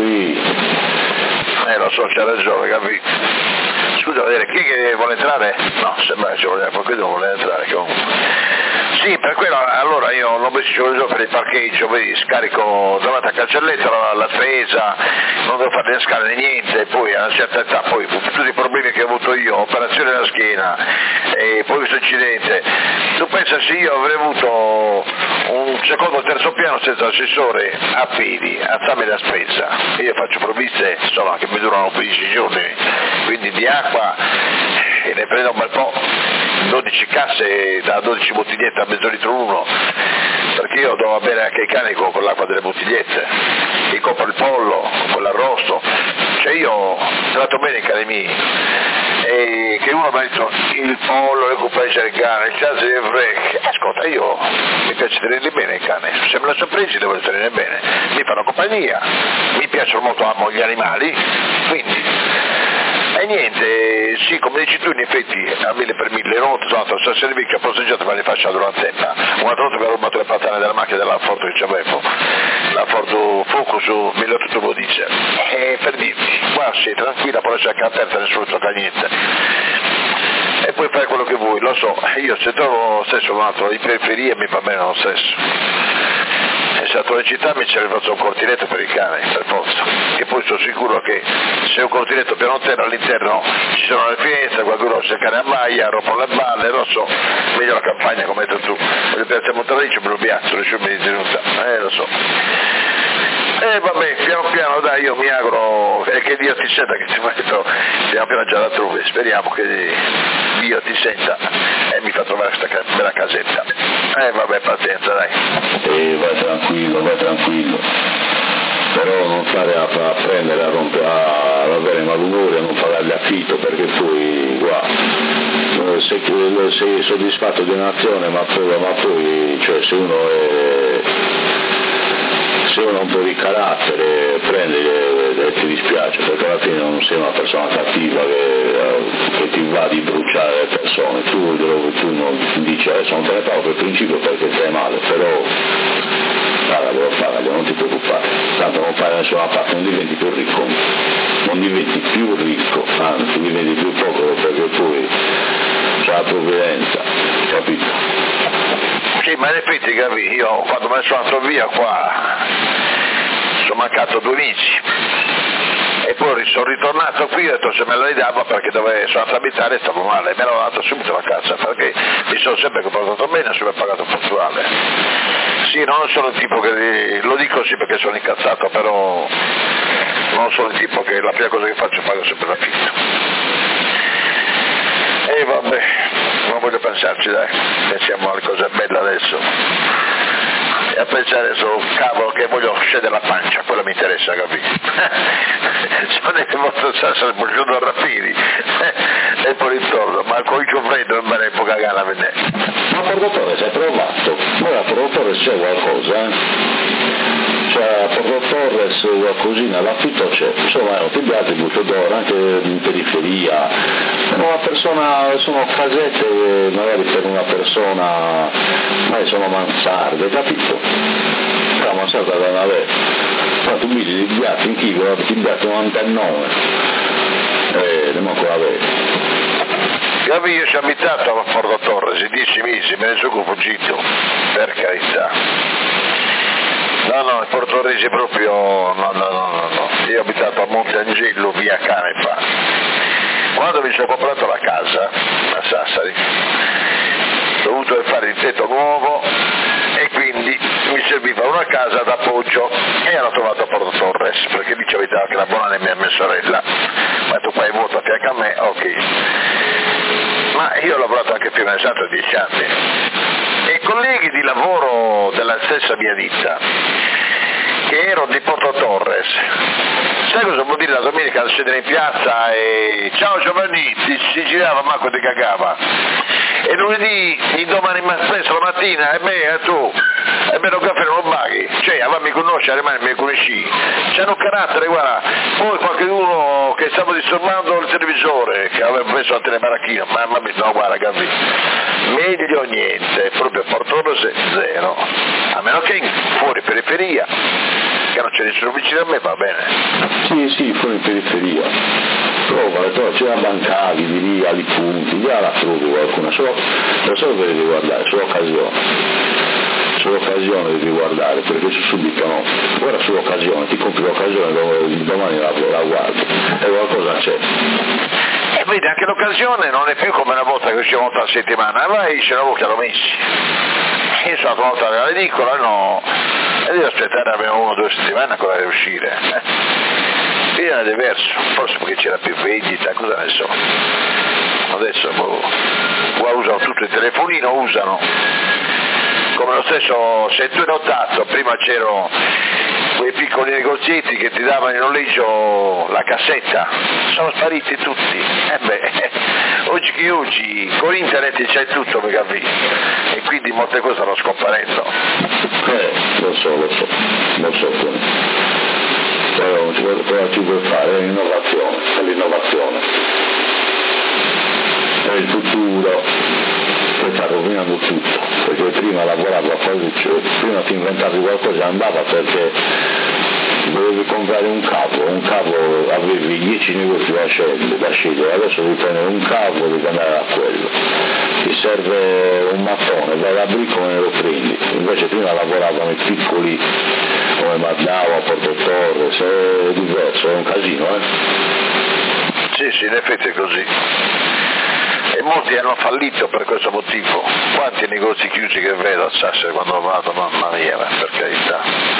lo so, c'ha ragione, capito? Scusa, vedere, chi che vuole entrare? No, sembra che ci vuole, qualcuno vuole entrare comunque. Sì, per quello, allora io l'ho messo per il parcheggio, vedi, scarico davanti a cancelletto la spesa, non devo fare né scale né niente, poi a una certa età, poi tutti i problemi che ho avuto io, operazione alla schiena, e poi questo incidente, tu pensa se io avrei avuto un secondo o terzo piano senza assessore a piedi, alzarmi la spesa, io faccio provviste, insomma, che mi durano 15 giorni, quindi di acqua ne prendo un bel po', 12 casse da 12 bottigliette a mezzo litro l'uno, perché io devo bere anche i cani con l'acqua delle bottigliette, mi compro il pollo con l'arrosto, cioè io tratto bene i cani miei, e che uno mi ha detto il pollo, le compagnie il cane, il chance di frec, ascolta, io mi piace tenerli bene i cani, se me la sono presi devo tenere bene, mi fanno compagnia, mi piacciono molto, amo gli animali, quindi e niente, sì, come dici tu, in effetti a 1000 per 1000, non ho trovato il servizio, ho posteggiato ma le faccio durante una volta che ho rubato le patane della macchina della Ford che c'avevo, la Ford Focus 1812, e per dirti, qua sei tranquilla, poi lascia anche aperta, nessuno tocca niente, e puoi fare quello che vuoi, lo so, io se trovo lo stesso un altro in periferia mi va bene lo stesso. E se a tua città mi ci faccio un cortinetto per i cani, per forza, e poi sono sicuro che se un cortinetto piano terra all'interno ci sono le finestre, qualcuno c'è il cane a maglia, rompono le balle, lo so, meglio la campagna come hai detto tu, voglio piazza Monterrey, me lo piazzo, le mi di tenuta, lo so. E vabbè, piano piano dai, io mi auguro che Dio ti senta, che ti metto piano piano già la trovi, speriamo che Dio ti senta e mi fa trovare questa bella casetta. Vabbè, pazienza dai. Vai tranquillo, però non stare a prendere, a rompere, a avere malumore, a non pagare l'affitto, perché poi qua sei soddisfatto di un'azione, ma poi cioè, se uno ha un po' di carattere, prende e ti dispiace, perché alla fine non sei una persona cattiva che ti va di bruciare le persone, tu non dici adesso non te ne pago per principio perché stai male, però pagalo, non ti preoccupare, tanto non fai da nessuna parte, non diventi più ricco, anzi diventi più povero, perché poi c'è la provvidenza, capito? Sì, ma in effetti capì, io quando me ne sono andato via qua sono mancato 2 mesi e poi sono ritornato qui e ho detto se me la ridava perché dove sono andato a abitare stavo male, me l'ho dato subito la casa perché mi sono sempre comportato bene e sempre pagato puntuale. Sì, non sono il tipo che, lo dico sì perché sono incazzato, però non sono il tipo che la prima cosa che faccio pago sempre l'affitto. E vabbè, non voglio pensarci dai, pensiamo alle cose belle adesso. E a pensare su cavolo che voglio scendere la pancia, quello mi interessa, capito? Sono il vostro sasso del buongiorno rapidi e poi ritorno, ma con il freddo non me ne può cagare a vedere. Ma Porto si è provato, ora a Porto c'è qualcosa, cioè a Porto Torres qualcosina, l'affitto c'è, insomma non ti piace il butto d'oro anche in periferia, una persona, sono casette magari per una persona, magari sono mansarde, capito? La mansarda da una vez, ma tu vedi i biglietti in chilo, ti biglietti 99, ne manco la vedi. Io sono abitato a Porto Torres 10 mesi, me ne sono fuggito, per carità. No, il portorese proprio, no. Io ho abitato a Monte Angelo, via Canepa. Quando mi sono comprato la casa a Sassari, dovuto fare il tetto nuovo e quindi mi serviva una casa d'appoggio e ero trovato a Porto Torres, perché lì c'aveva anche la buona mia sorella, ma tu fai vuoto a fianco a me, ok. Ma io ho lavorato anche più nel santo 10 anni e colleghi di lavoro della stessa mia ditta che ero di Porto Torres, sai cosa vuol dire la domenica scendere in piazza e ciao Giovanni, si girava Marco ti cagava e lunedì il domani presto la mattina e me tu e me non caffè non lo paghi, cioè a mi conosce, a me mi conosci, c'hanno un carattere, guarda, poi qualcuno che stava disturbando il televisore che aveva messo la telemarachina, mamma mia, no guarda Gavi, meglio niente, proprio Porto Torres zero, a meno che fuori periferia, che non c'è nessuno vicino a me, va bene. Sì, fuori in periferia. Prova, c'è la Bancali, di lì, Ali Punti, lì alla trovi qualcuno, lo so che devi guardare, sull'occasione devi guardare, perché subito no, guarda sull'occasione, ti compri l'occasione, domani la guardi, e qualcosa c'è. E vedi, anche l'occasione non è più come una volta che usciva una volta a settimana, ma esce una volta l'ho messi. Io sono una volta alla edicola, no, e devo aspettare almeno 1 o 2 settimane ancora di uscire. Prima era diverso, forse perché c'era più vendita, cosa ne so. Adesso qua usano tutto il telefonino, usano come lo stesso, se tu hai notato, prima c'erano quei piccoli negozietti che ti davano in noleggio la cassetta, sono spariti tutti, oggi con internet c'è tutto, mi capisci, e quindi molte cose stanno scomparendo. Lo so però cosa ci puoi fare? È l'innovazione, è il futuro che sta rovinando tutto, perché prima lavoravi a Paluccio, prima ti inventavi qualcosa e andava perché dovevi comprare un capo avevi 10 negozi da scegliere, adesso devi prendere un capo, devi andare a quello, ti serve un mattone, vai a Bricco e lo prendi, invece prima lavoravano i piccoli come Maddao, Porto Torres, è diverso, è un casino, Sì, in effetti è così. E molti hanno fallito per questo motivo. Quanti negozi chiusi che vedo a Sassari quando ho lavorato, mamma mia, per carità.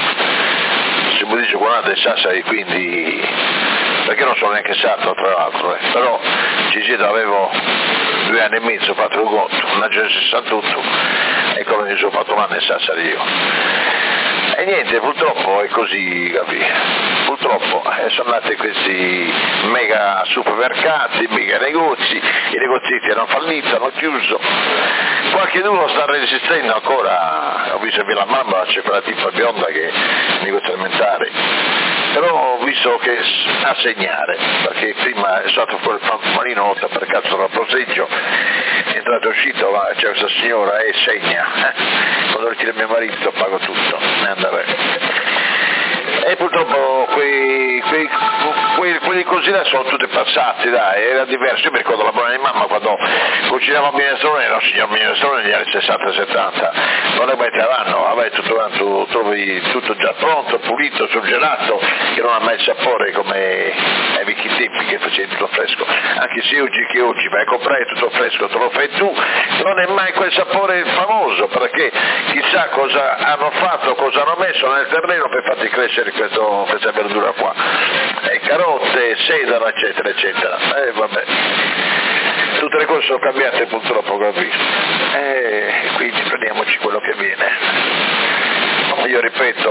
Si mi dice guardate Sassari, quindi perché non sono neanche sardo tra l'altro, però Cicito avevo 2 anni e mezzo, ho fatto un conto, un anno 68 e come mi sono fatto un anno in Sassari io. E niente, purtroppo è così, capi? Purtroppo sono nati questi mega supermercati, mega negozi, i negozietti hanno fallito, hanno chiuso, qualcuno sta resistendo ancora, ho visto che la mamma c'è quella tipa bionda che è negozio alimentare, però ho visto che a segnare, perché prima è stato fuori il fanfarino per cazzo dal proseggio, è entrato e uscito, ma c'è questa signora e segna, quando ritira mio marito pago tutto, ne andare. E purtroppo quelli così là sono tutti passati, dai, era diverso. Io mi ricordo la buona di mamma quando cucinava minestrone, era un signor minestrone negli anni 60-70, non è mai tavanno, avevi tutto, trovi tutto già pronto, pulito, surgelato, che non ha mai il sapore come ai vecchi tempi che facevi tutto fresco, anche se oggi vai a comprare tutto fresco, te lo fai tu, non è mai quel sapore famoso, perché chissà cosa hanno fatto, cosa hanno messo nel terreno per farti crescere questa verdura qua, e carote, sedano, eccetera eccetera, vabbè, tutte le cose sono cambiate purtroppo, capito? Quindi prendiamoci quello che viene. Io ripeto,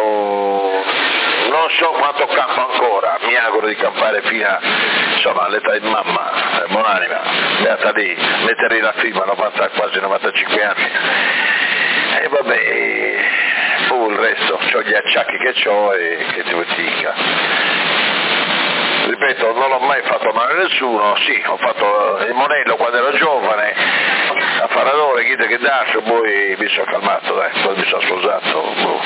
non so quanto campo ancora, mi auguro di campare fino all'età di mamma, buonanima, beata lì, mettere la firma a quasi 95 anni, e vabbè, poi il resto, c'ho gli acciacchi che ho e che devo dica. Ripeto, non ho mai fatto male a nessuno, sì, ho fatto il monello quando ero giovane, a Faradore, chiedo che dascio, poi mi sono calmato, poi mi sono sposato,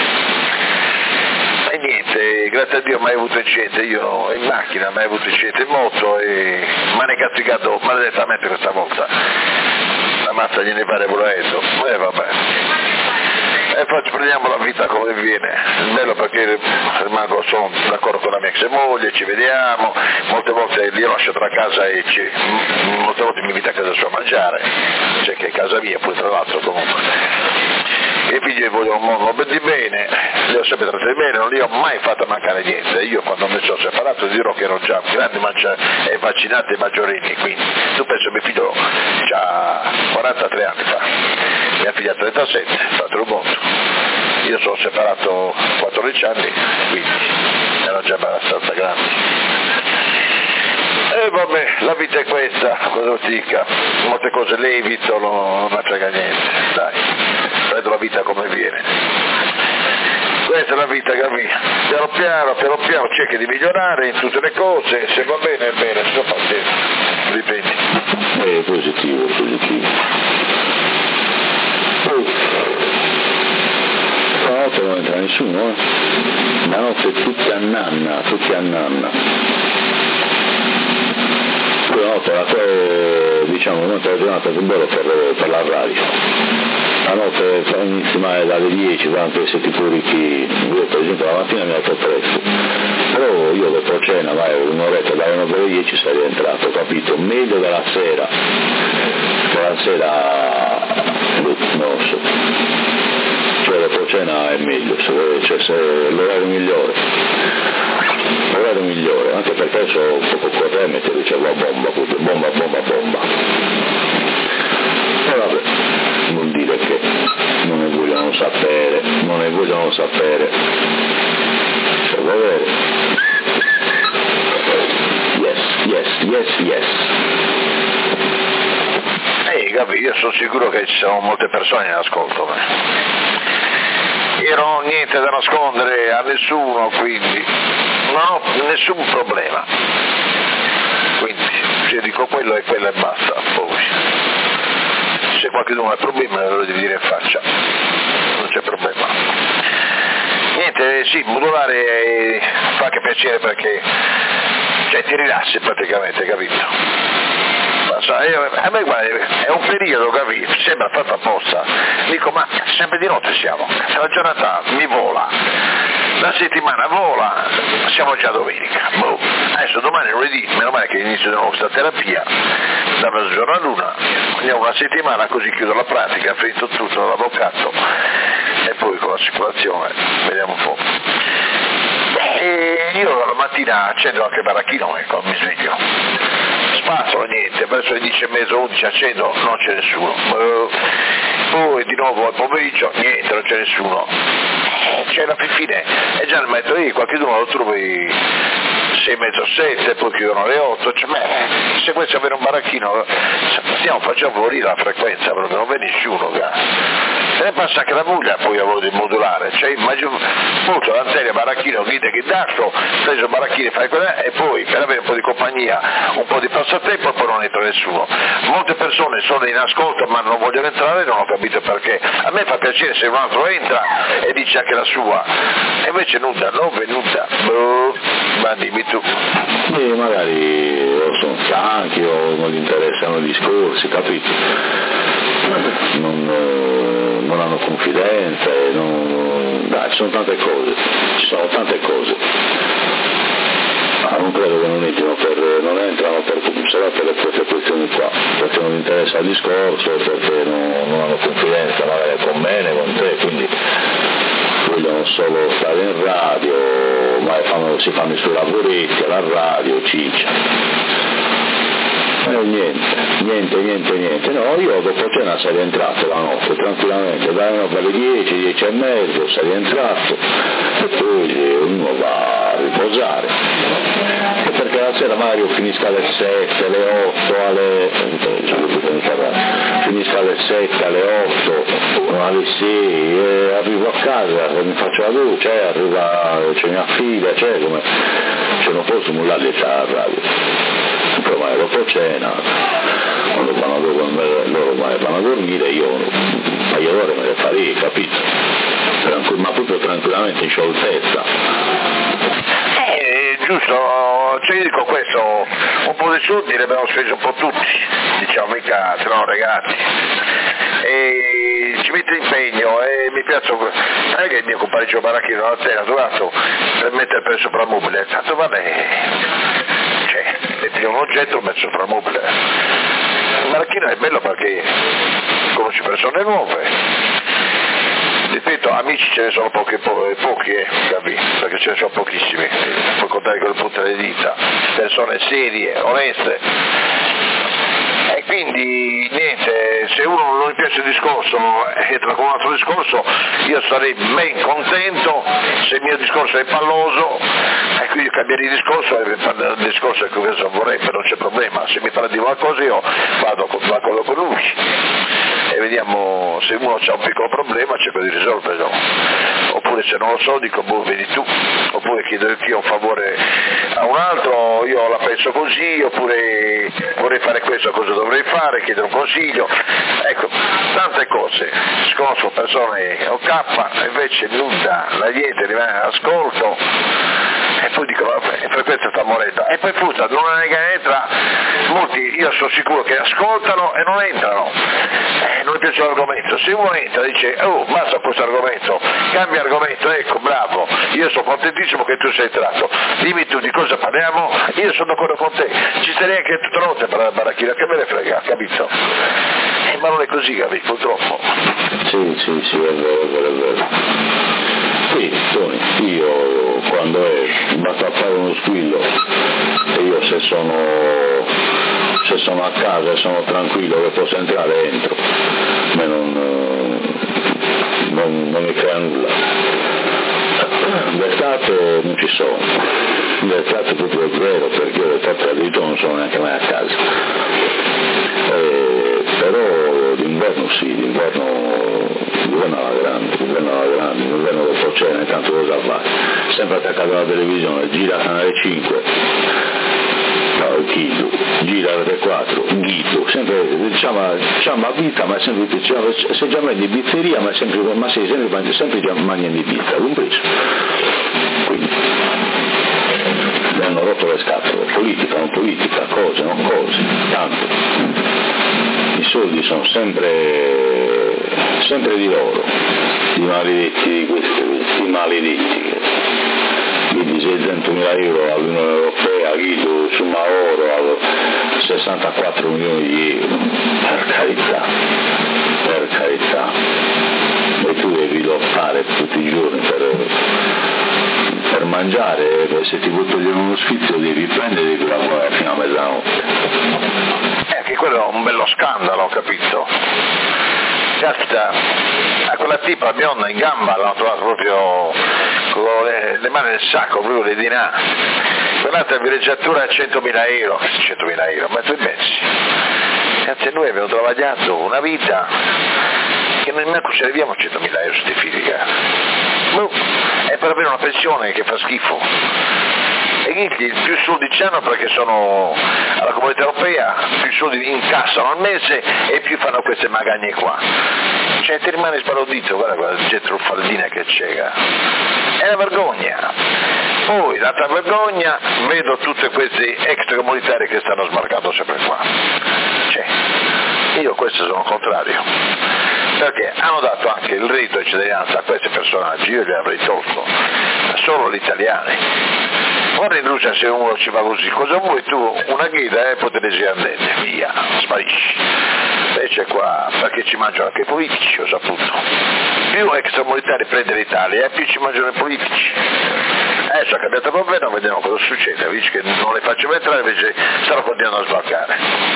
E niente, grazie a Dio mai avuto incidente, io in macchina mai avuto incidente in moto e mi hanno castigato maledettamente questa volta. La mazza gliene pare volendo, vabbè. E prendiamo la vita come viene, bello perché sono d'accordo con la mia ex moglie, ci vediamo, molte volte li lascio tra casa e molte volte mi invita a casa sua a mangiare, cioè che è casa mia poi tra l'altro comunque. I figli vogliono un mondo di bene, li ho sempre trattati bene, non li ho mai fatto mancare niente. Io quando mi sono separato dirò che ero già grandi e vaccinati e maggiorenni, quindi tu penso mio figlio ha 43 anni fa, mia figlia ha 37, fate un conto. Io sono separato 14 anni, quindi ero già abbastanza grandi. E vabbè, la vita è questa, cosa ti dica, molte cose le evito, non mi frega niente, dai, prendo la vita come viene. Questa è la vita, capi? Piano piano cerchi di migliorare in tutte le cose, se va bene è bene, se no pazienza, ripeti. Positivo. Stanotte non entra nessuno, la notte tutti a nanna. La diciamo un'altra giornata più bella per la radio. La notte inizia dalle 10, tanto se ti purichi, io per esempio la mattina mi alzo presto, però io dopo cena un'oretta dalle 9 alle 10 sarei entrato, capito? Meglio della sera, non so, cioè dopo cena è meglio, se è l'orario migliore, anche perché so poco corrente che diceva bomba. E vabbè, vuol dire che non ne vogliono sapere. Se vuoi vedere. Yes. Capi, io sono sicuro che ci sono molte persone in ascolto. Io non ho niente da nascondere a nessuno, quindi non ho nessun problema. Quindi se dico quello e basta, poi se qualcuno ha problemi lo devi dire in faccia, non c'è problema. Niente, sì, modulare fa anche piacere perché ti rilassi praticamente, capito? A me guarda, è un periodo, capito? Sembra fatto apposta. Dico, ma sempre di notte siamo, la giornata mi vola, la settimana vola, siamo già domenica. Adesso domani è lunedì, meno male che inizio di nuovo questa terapia, da mezzogiorno a luna, andiamo una settimana così chiudo la pratica, finito tutto l'avvocato e poi con l'assicurazione, vediamo un po'. E io la mattina accendo anche il baracchino quando mi sveglio. Spazio niente, verso le 10:30, 11 accendo, non c'è nessuno. Poi di nuovo al pomeriggio, niente, non c'è nessuno. C'è la fine, e già nel metro lì, qualcuno lo trovi 6:30, 7, poi chiudono alle 8, se vuoi avere un baracchino, facciamo volare la frequenza, proprio non vede nessuno, se ne passa anche la moglie poi a voler modulare, immagino molto l'antenna, baracchino, guida che dato, preso il baracchino, fai quella, e poi per avere un po' di compagnia, un po' di passatempo, e poi non entra nessuno. Molte persone sono in ascolto ma non vogliono entrare, non ho capito perché. A me fa piacere se un altro entra e dice anche la sua, e invece nulla, non venuta, ma dimmi tu. Magari sono stanchi o non gli interessano i discorsi, capito? Non hanno confidenza, dai, ci sono tante cose. Non credo che non entrano per queste questioni qua, perché non interessa il discorso, perché non hanno confidenza magari con me né con te, quindi vogliono solo stare in radio, ma si fanno i suoi lavoretti alla radio, ciccia. Niente, no, io dopo cena sarei entrato la notte tranquillamente, dalle 10, 10:30 sarei entrato e poi ognuno va a riposare, e perché la sera magari io finisco alle 7, alle 8, finisco alle 7, alle 8, alle 6, e arrivo a casa, mi faccio la luce, c'è mia figlia, non posso mollarli a radio. Ma dopo cena, quando loro vanno a dormire, io un paio d'ore me le farei, capito? Ma proprio tranquillamente in scioltezza. giusto, cioè io dico questo, un po' di soldi li abbiamo speso un po' tutti, diciamo, mica ce l'hanno regalati, e ci mette impegno e mi piace, non è che il mio compagno Baracchino alla terra ha trovato per mettere per soprammobile, tanto vabbè, cioè, metti un oggetto per soprammobile. Il Baracchino è bello perché conosci persone nuove. Ripeto, amici ce ne sono pochi, Gabi, perché ce ne sono pochissimi, puoi contare con le punte delle dita, persone serie, oneste. E quindi niente, se uno non gli piace il discorso entra con un altro discorso, io sarei ben contento se il mio discorso è palloso e quindi cambiare il discorso e parlare del discorso che cosa vorrebbe, non c'è problema, se mi parla di qualcosa io vado d'accordo con lui e vediamo se uno ha un piccolo problema cerco di risolverlo, oppure se non lo so dico vedi tu, oppure chiedo io un favore a un altro, io la penso così, oppure vorrei fare questo, cosa dovrei fare, chiedere un consiglio, ecco, tante cose. Conosco persone OK, invece nulla, la gente rimane all'ascolto e poi dico vabbè, e per questo sta morendo, e poi puta, non è che entra, molti io sono sicuro che ascoltano e non entrano, non mi piace l'argomento, se uno entra e dice oh basta questo argomento, cambia argomento, ecco bravo, io sono contentissimo che tu sei entrato, dimmi tu di cosa parliamo, io sono d'accordo con te, ci starei anche tutta la notte per la baracchina, che me ne frega, capito? Ma non è così, capi, purtroppo. Sì, è vero. Sì, Tony, io quando basta fare uno squillo e io se sono a casa e sono tranquillo che posso entrare entro, ma non mi crea nulla. D'estate non ci sono, d'estate proprio zero, perché io d'estate addirittura non sono neanche mai a casa, però d'inverno sì, l'inverno alla grande, l'inverno dopo cena, intanto cosa fa? Sempre attaccato alla televisione, gira canale 5, Chilo, gira Rete 4, Ghito, sempre diciamo a vita, ma sempre se già di pizzeria, ma sempre già mangiano di pizza, compreso. Quindi mi hanno rotto le scatole, politica, non politica, cose, non cose, tanto. I soldi sono sempre di loro, i maledetti di questi maledetti. Quindi 600.000 euro all'Unione Europea, Guido su Mauro a 64 milioni di euro, per carità, e tu devi lottare tutti i giorni per mangiare, se ti togliere uno sfizio devi prendere e devi lavorare fino a mezzanotte. Che quello è un bello scandalo, capito? Caspita, a quella tipa bionda in gamba l'hanno trovato proprio con le mani nel sacco, proprio le dinà. Quell'altra villeggiatura a 100.000 euro, 100.000 euro, ma tu pensi? Cazzo, noi abbiamo travagliato una vita che non manco ci arriviamo a 100.000 euro sti figli, è per avere una pensione che fa schifo. E più soldi c'hanno perché sono alla Comunità Europea, più soldi incassano al mese e più fanno queste magagne qua. Cioè ti rimane sbalordito, guarda gente truffaldina che c'è. È una vergogna. Poi, l'altra vergogna, vedo tutti questi extracomunitari che stanno sbarcando sempre qua. Cioè, io questo sono contrario. Perché hanno dato anche il reddito di cittadinanza a questi personaggi, io li avrei tolto, solo gli italiani. Guarda in Russia se uno ci va così, cosa vuoi tu? Una guida e poteresi andare, via, sparisci. Invece qua, perché ci mangiano anche i politici, ho saputo. Più extracomunitari prende l'Italia, più ci mangiano i politici. Adesso ha cambiato governo, vediamo cosa succede, dice che non le faccio entrare, invece stanno continuando a sbarcare.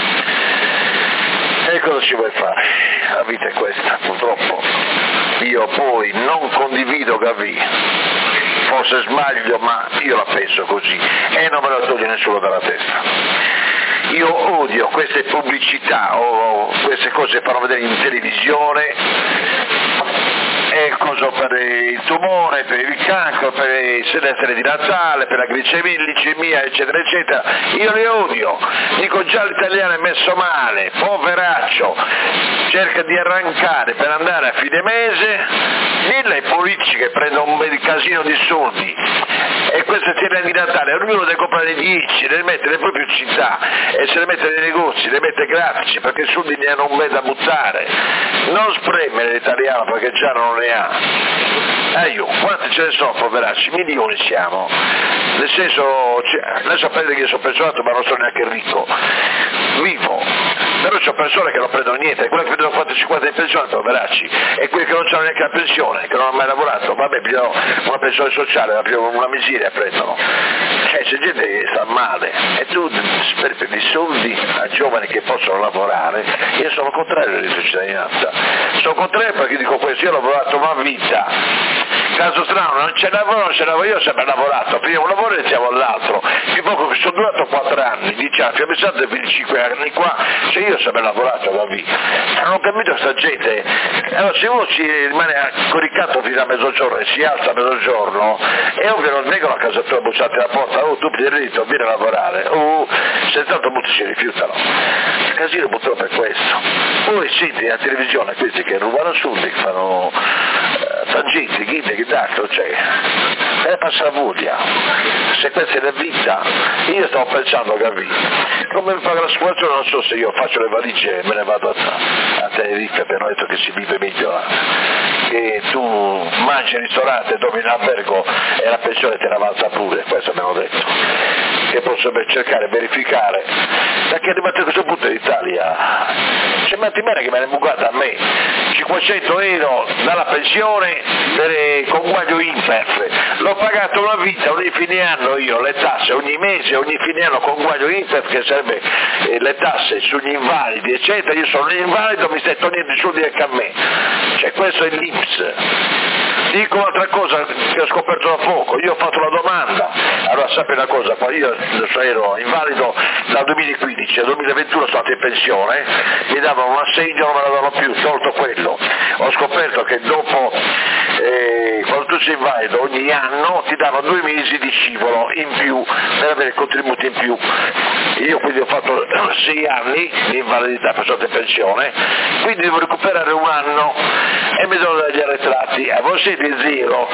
E cosa ci vuoi fare? La vita è questa, purtroppo. Io poi non condivido Gavi, forse sbaglio, ma io la penso così e non me la toglie nessuno dalla testa. Io odio queste pubblicità o queste cose che fanno vedere in televisione, cosa per il tumore, per il cancro, per il sedere di Natale, per la glicemia, eccetera, eccetera. Io le odio. Dico già l'italiano è messo male, poveraccio, cerca di arrancare per andare a fine mese, dille ai politici che prendono un bel casino di soldi e queste cene di Natale ognuno deve comprare 10, le mette nelle proprie città e se le mette nei negozi, le mette gratis perché i soldi ne hanno un bel da buttare, non spremere l'italiano perché già non ne ha. Quanti ce ne sono poveracci? Milioni siamo, nel senso, lei sapete che io sono pensionato ma non sono neanche ricco, vivo, però c'ho persone che non prendono niente, quelli che prendono 4,50 di pensione poveracci, e quelli che non hanno neanche la pensione, che non hanno mai lavorato, vabbè, pigliano una pensione sociale, una miseria prendono, c'è gente che sta male e tu sperperi soldi a giovani che possono lavorare. Io sono contrario alla cittadinanza, sono contrario perché dico questo, io ho lavorato una vita, caso strano, non c'è lavoro, io ho sempre lavorato, prima un lavoro e iniziavo all'altro, più poco che sono durato 4 anni, 10 anni, Fiamme Sante 25 anni qua, cioè io ho sempre lavorato da lì, non ho capito sta gente, allora se uno ci rimane coricato fino a mezzogiorno e si alza a mezzogiorno, è ovvio non vengono a casa tua a bussarti alla porta, tu piedi il reddito, vieni a lavorare, se tanto molti si rifiutano, il casino purtroppo è questo, poi senti la televisione questi che rubano soldi, che fanno tangenti, ghide, ghidacchio, cioè, passa la voglia, se questa è la vita, io stavo pensando come mi paga l'assicurazione, non so se io faccio le valigie e me ne vado a Tenerife, per detto che si vive meglio là, che tu mangi in ristorante, dormi in albergo e la pensione te la avanza pure, questo abbiamo detto, che posso cercare, verificare, perché è arrivato a questo punto l'Italia, c'è Mattimene che me l'è bucata a me, 500 euro dalla pensione per conguaglio INPEF, l'ho pagato una vita, ogni fine anno io le tasse, ogni mese, ogni fine anno conguaglio INPEF che serve le tasse sugli invalidi eccetera, io sono invalido, mi stai togliendo i soldi anche a me, cioè questo è l'INPS. Dico un'altra cosa che ho scoperto da poco, io ho fatto la domanda, allora sappi una cosa, poi io ero invalido dal 2015 al 2021 sono andato in pensione, mi davano un assegno, non me la davano più, tolto quello, ho scoperto che dopo quando tu sei invalido ogni anno ti danno 2 mesi di scivolo in più per avere contributi in più, io quindi ho fatto 6 anni di invalidità per sotto in pensione, quindi devo recuperare un anno e mi devo dare gli arretrati, a voi siete zero,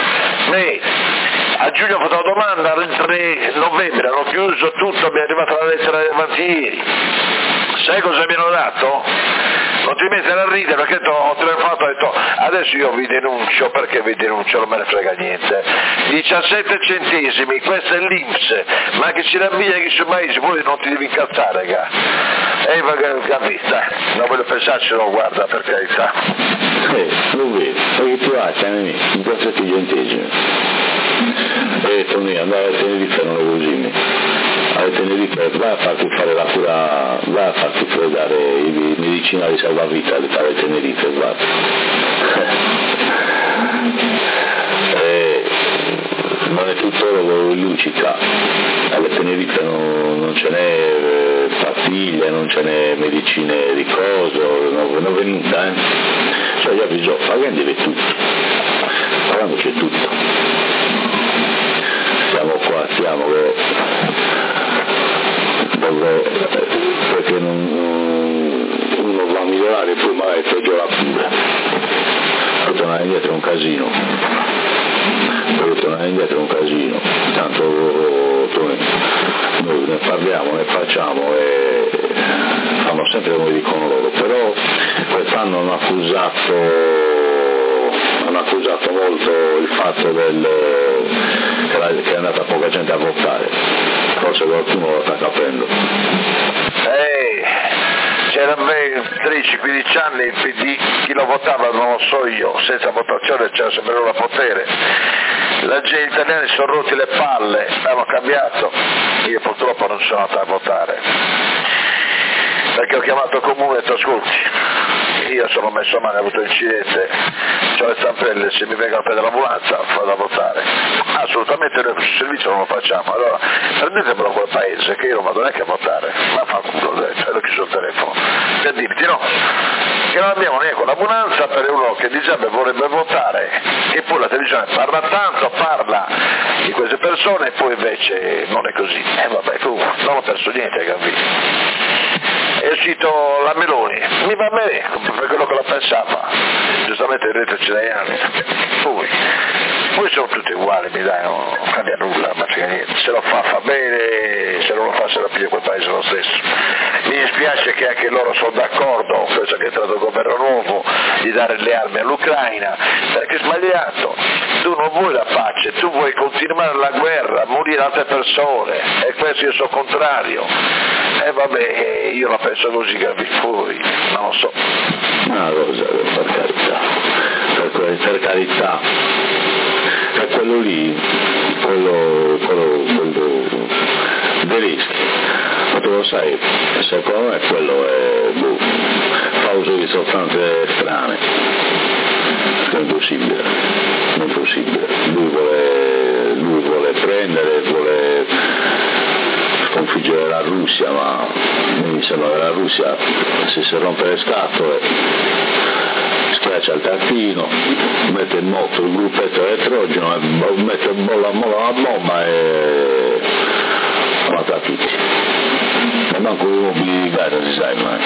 a giugno ho fatto la domanda, il 3 novembre hanno chiuso tutto, mi è arrivata la lettera avanti ieri, sai cosa mi hanno dato? Non ti mettere a ridere perché ho telefonato e ho detto adesso io vi denuncio, perché vi denuncio, non me ne frega niente, 17 centesimi, questo è l'INPS, ma che si rabbia che sui paesi, poi non ti devi incazzare, raga. Capita, non voglio pensarci, no, guarda, per carità. Lo vedi, perché tu hai 17 centesimi. E Tony, andare a Tenerife non è così. A Tenerife vai a farti fare la cura, vai a farti fare i medicinali salvavita di fare Tenerife, va. Non è tutto lucida, alle Tenerife non ce n'è pastiglie, non ce n'è medicine di coso, non venuta, cioè io vi dico, pagando deve tutto, pagando c'è tutto, siamo qua, perché uno va a migliorare e poi magari peggiora pure, per tornare indietro è un casino. Tanto noi ne parliamo, ne facciamo e fanno sempre come dicono loro, però quest'anno hanno accusato molto il fatto che è andata poca gente a votare, forse qualcuno lo sta capendo. C'era 13-15 anni il PD, chi lo votava non lo so io, senza votazione c'era sempre loro a potere, la gente italiana si sono rotti le palle, hanno cambiato, io purtroppo non sono andato a votare, perché ho chiamato il comune e ho detto ascolti, io sono messo male, ho avuto un incidente, ho le stampelle, se mi vengono a prendere l'ambulanza vado a votare, assolutamente noi questo servizio non lo facciamo, allora prendetemelo quel paese che io non vado neanche a votare, ma fa culo, l'ho chiuso il telefono, per dirti no, che non abbiamo neanche l'ambulanza per uno che dice vorrebbe votare, e poi la televisione parla tanto, parla di queste persone e poi invece non è così, vabbè, non ho perso niente, capito? È uscito la Meloni, Mi va bene, per quello che la pensava, giustamente il retro ce l'hai anni, poi sono tutti uguali, mi dai, non cambia nulla, ma frega niente, se lo fa bene, se non lo fa se lo piglia quel paese lo stesso. Mi dispiace che anche loro sono d'accordo, penso che è entrato il governo nuovo, di dare le armi all'Ucraina, perché è sbagliato, tu non vuoi la pace, tu vuoi continuare la guerra, morire altre persone, e questo io sono contrario. E vabbè, io la penso così, poi non lo so. Una cosa, per carità, è quello lì, quello Zelensky, ma tu lo sai, secondo me quello è fa uso di sostanze strane, è impossibile, lui vuole prendere, vuole sconfiggere la Russia, ma mi sembra che la Russia se si rompe le scatole schiaccia il tappino, mette in moto il gruppetto elettrogeno e mette molla la bomba e mata tutti, e manco i mobili di casa si sa mai.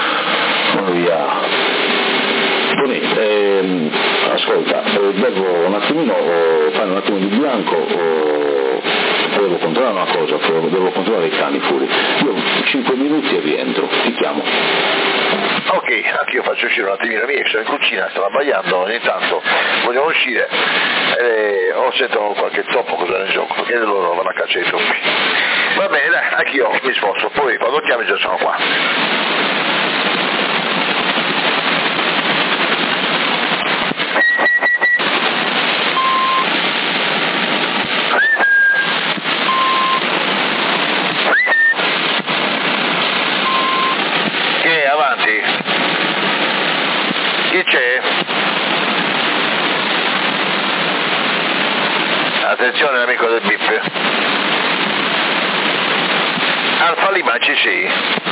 Ascolta, devo un attimino fare un attimo di bianco, devo controllare una cosa, devo controllare i cani fuori. Io 5 minuti e rientro, ti chiamo. Ok, anche io faccio uscire un attimino miei, sono in cucina, sto abbaiando, ogni tanto vogliamo uscire, o sento qualche toppo cosa nel gioco, perché loro vanno a caccia i toppi. Va bene, dai, anche io mi sposto, poi quando chiami già sono qua. Chi c'è? Attenzione amico del bip. Alfa Lima ci sei?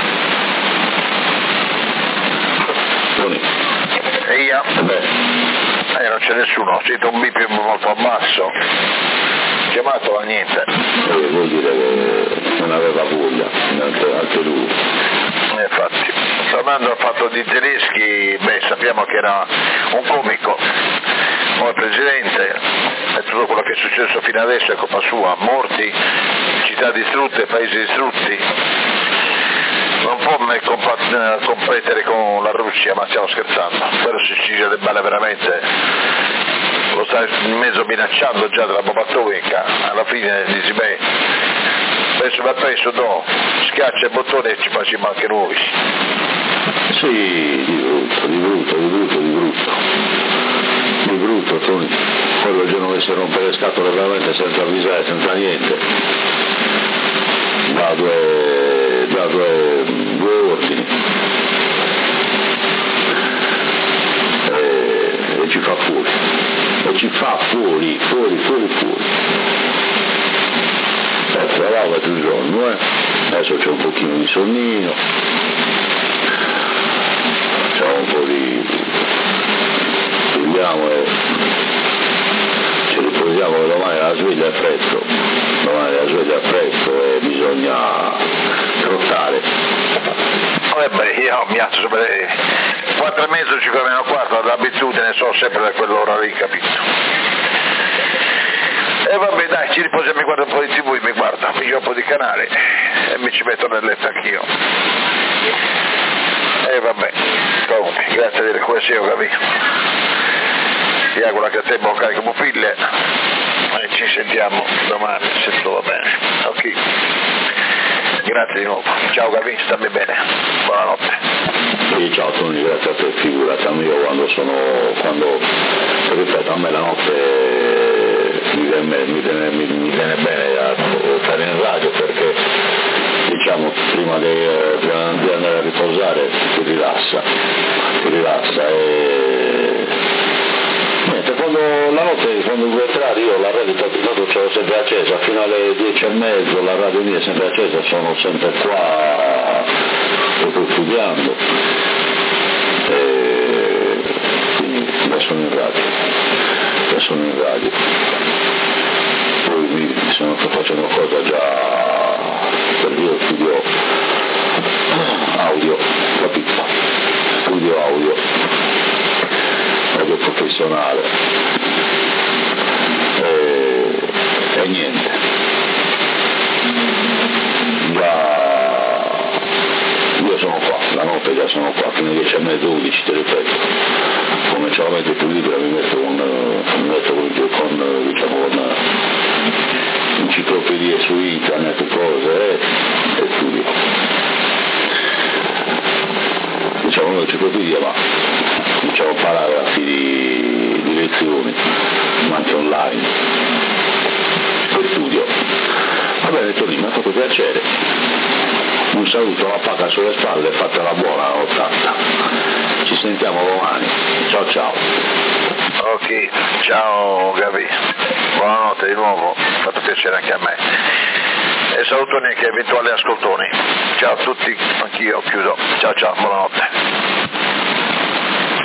E io? Non c'è nessuno, sento un bip molto basso. Chiamato a niente. Vuol dire che non aveva voglia, anche lui. Infatti, tornando al fatto di Zelensky, sappiamo che era un comico, come presidente, e tutto quello che è successo fino adesso è colpa sua, morti, città distrutte, paesi distrutti, non può competere con la Russia, ma stiamo scherzando, però se ci siede bene veramente, lo sta in mezzo minacciando già della bomba atomica, alla fine dici penso no, schiaccia il bottone e ci facciamo anche noi. Sì, di brutto, Tony. Poi il giorno che si rompe le scatole veramente senza avvisare, senza niente, da due ordini, e ci fa fuori. Lavorava tutto il giorno, adesso c'è un pochino di sonnino, c'è un po' di studiamo e ci riposiamo, che domani la sveglia è presto e bisogna trottare. Io mi alzo sempre 4:30, 5:45, d'abitudine sono sempre da quell'ora lì, capito? E vabbè dai, ci riposiamo, mi guardo un po' di TV, mi giro un po' di canale e mi ci metto nel letto anch'io. E vabbè, comunque, grazie di come sei, capito? Ti auguro che a te buon carico pupille e ci sentiamo domani se tutto va bene. Ok. Grazie di nuovo. Ciao Gavin, stammi bene. Buonanotte. Sì, ciao Tony, grazie a te, figurati, io quando ripeto, a me la notte mi viene bene a stare in radio perché diciamo prima di andare a riposare ti rilassa e niente, quando la notte quando vuoi entrare io la radio tanto ce l'ho sempre accesa fino alle 10:30, la radio mia è sempre accesa, sono sempre qua proprio studiando e quindi adesso sono in radio, poi mi sto facendo cosa già per io studio audio, capito? professionale e niente, io sono qua, la notte già sono qua, fino alle 10:30, 11, ti ripeto, cominciamo a mettere più libera, mi metto con enciclopedie su internet, cose e studio. Diciamo un'enciclopedia, ma diciamo paragrafi di lezioni, ma anche online, e studio. Va bene Tonino, mi ha fatto piacere. Un saluto, una pacca sulle spalle, fatela buona, 80. Ci sentiamo domani. Ciao ciao. Ok, ciao Gabi, buonanotte di nuovo, mi ha fatto piacere anche a me. E saluto anche eventuali ascoltoni. Ciao a tutti, anch'io chiudo. Ciao ciao, buonanotte.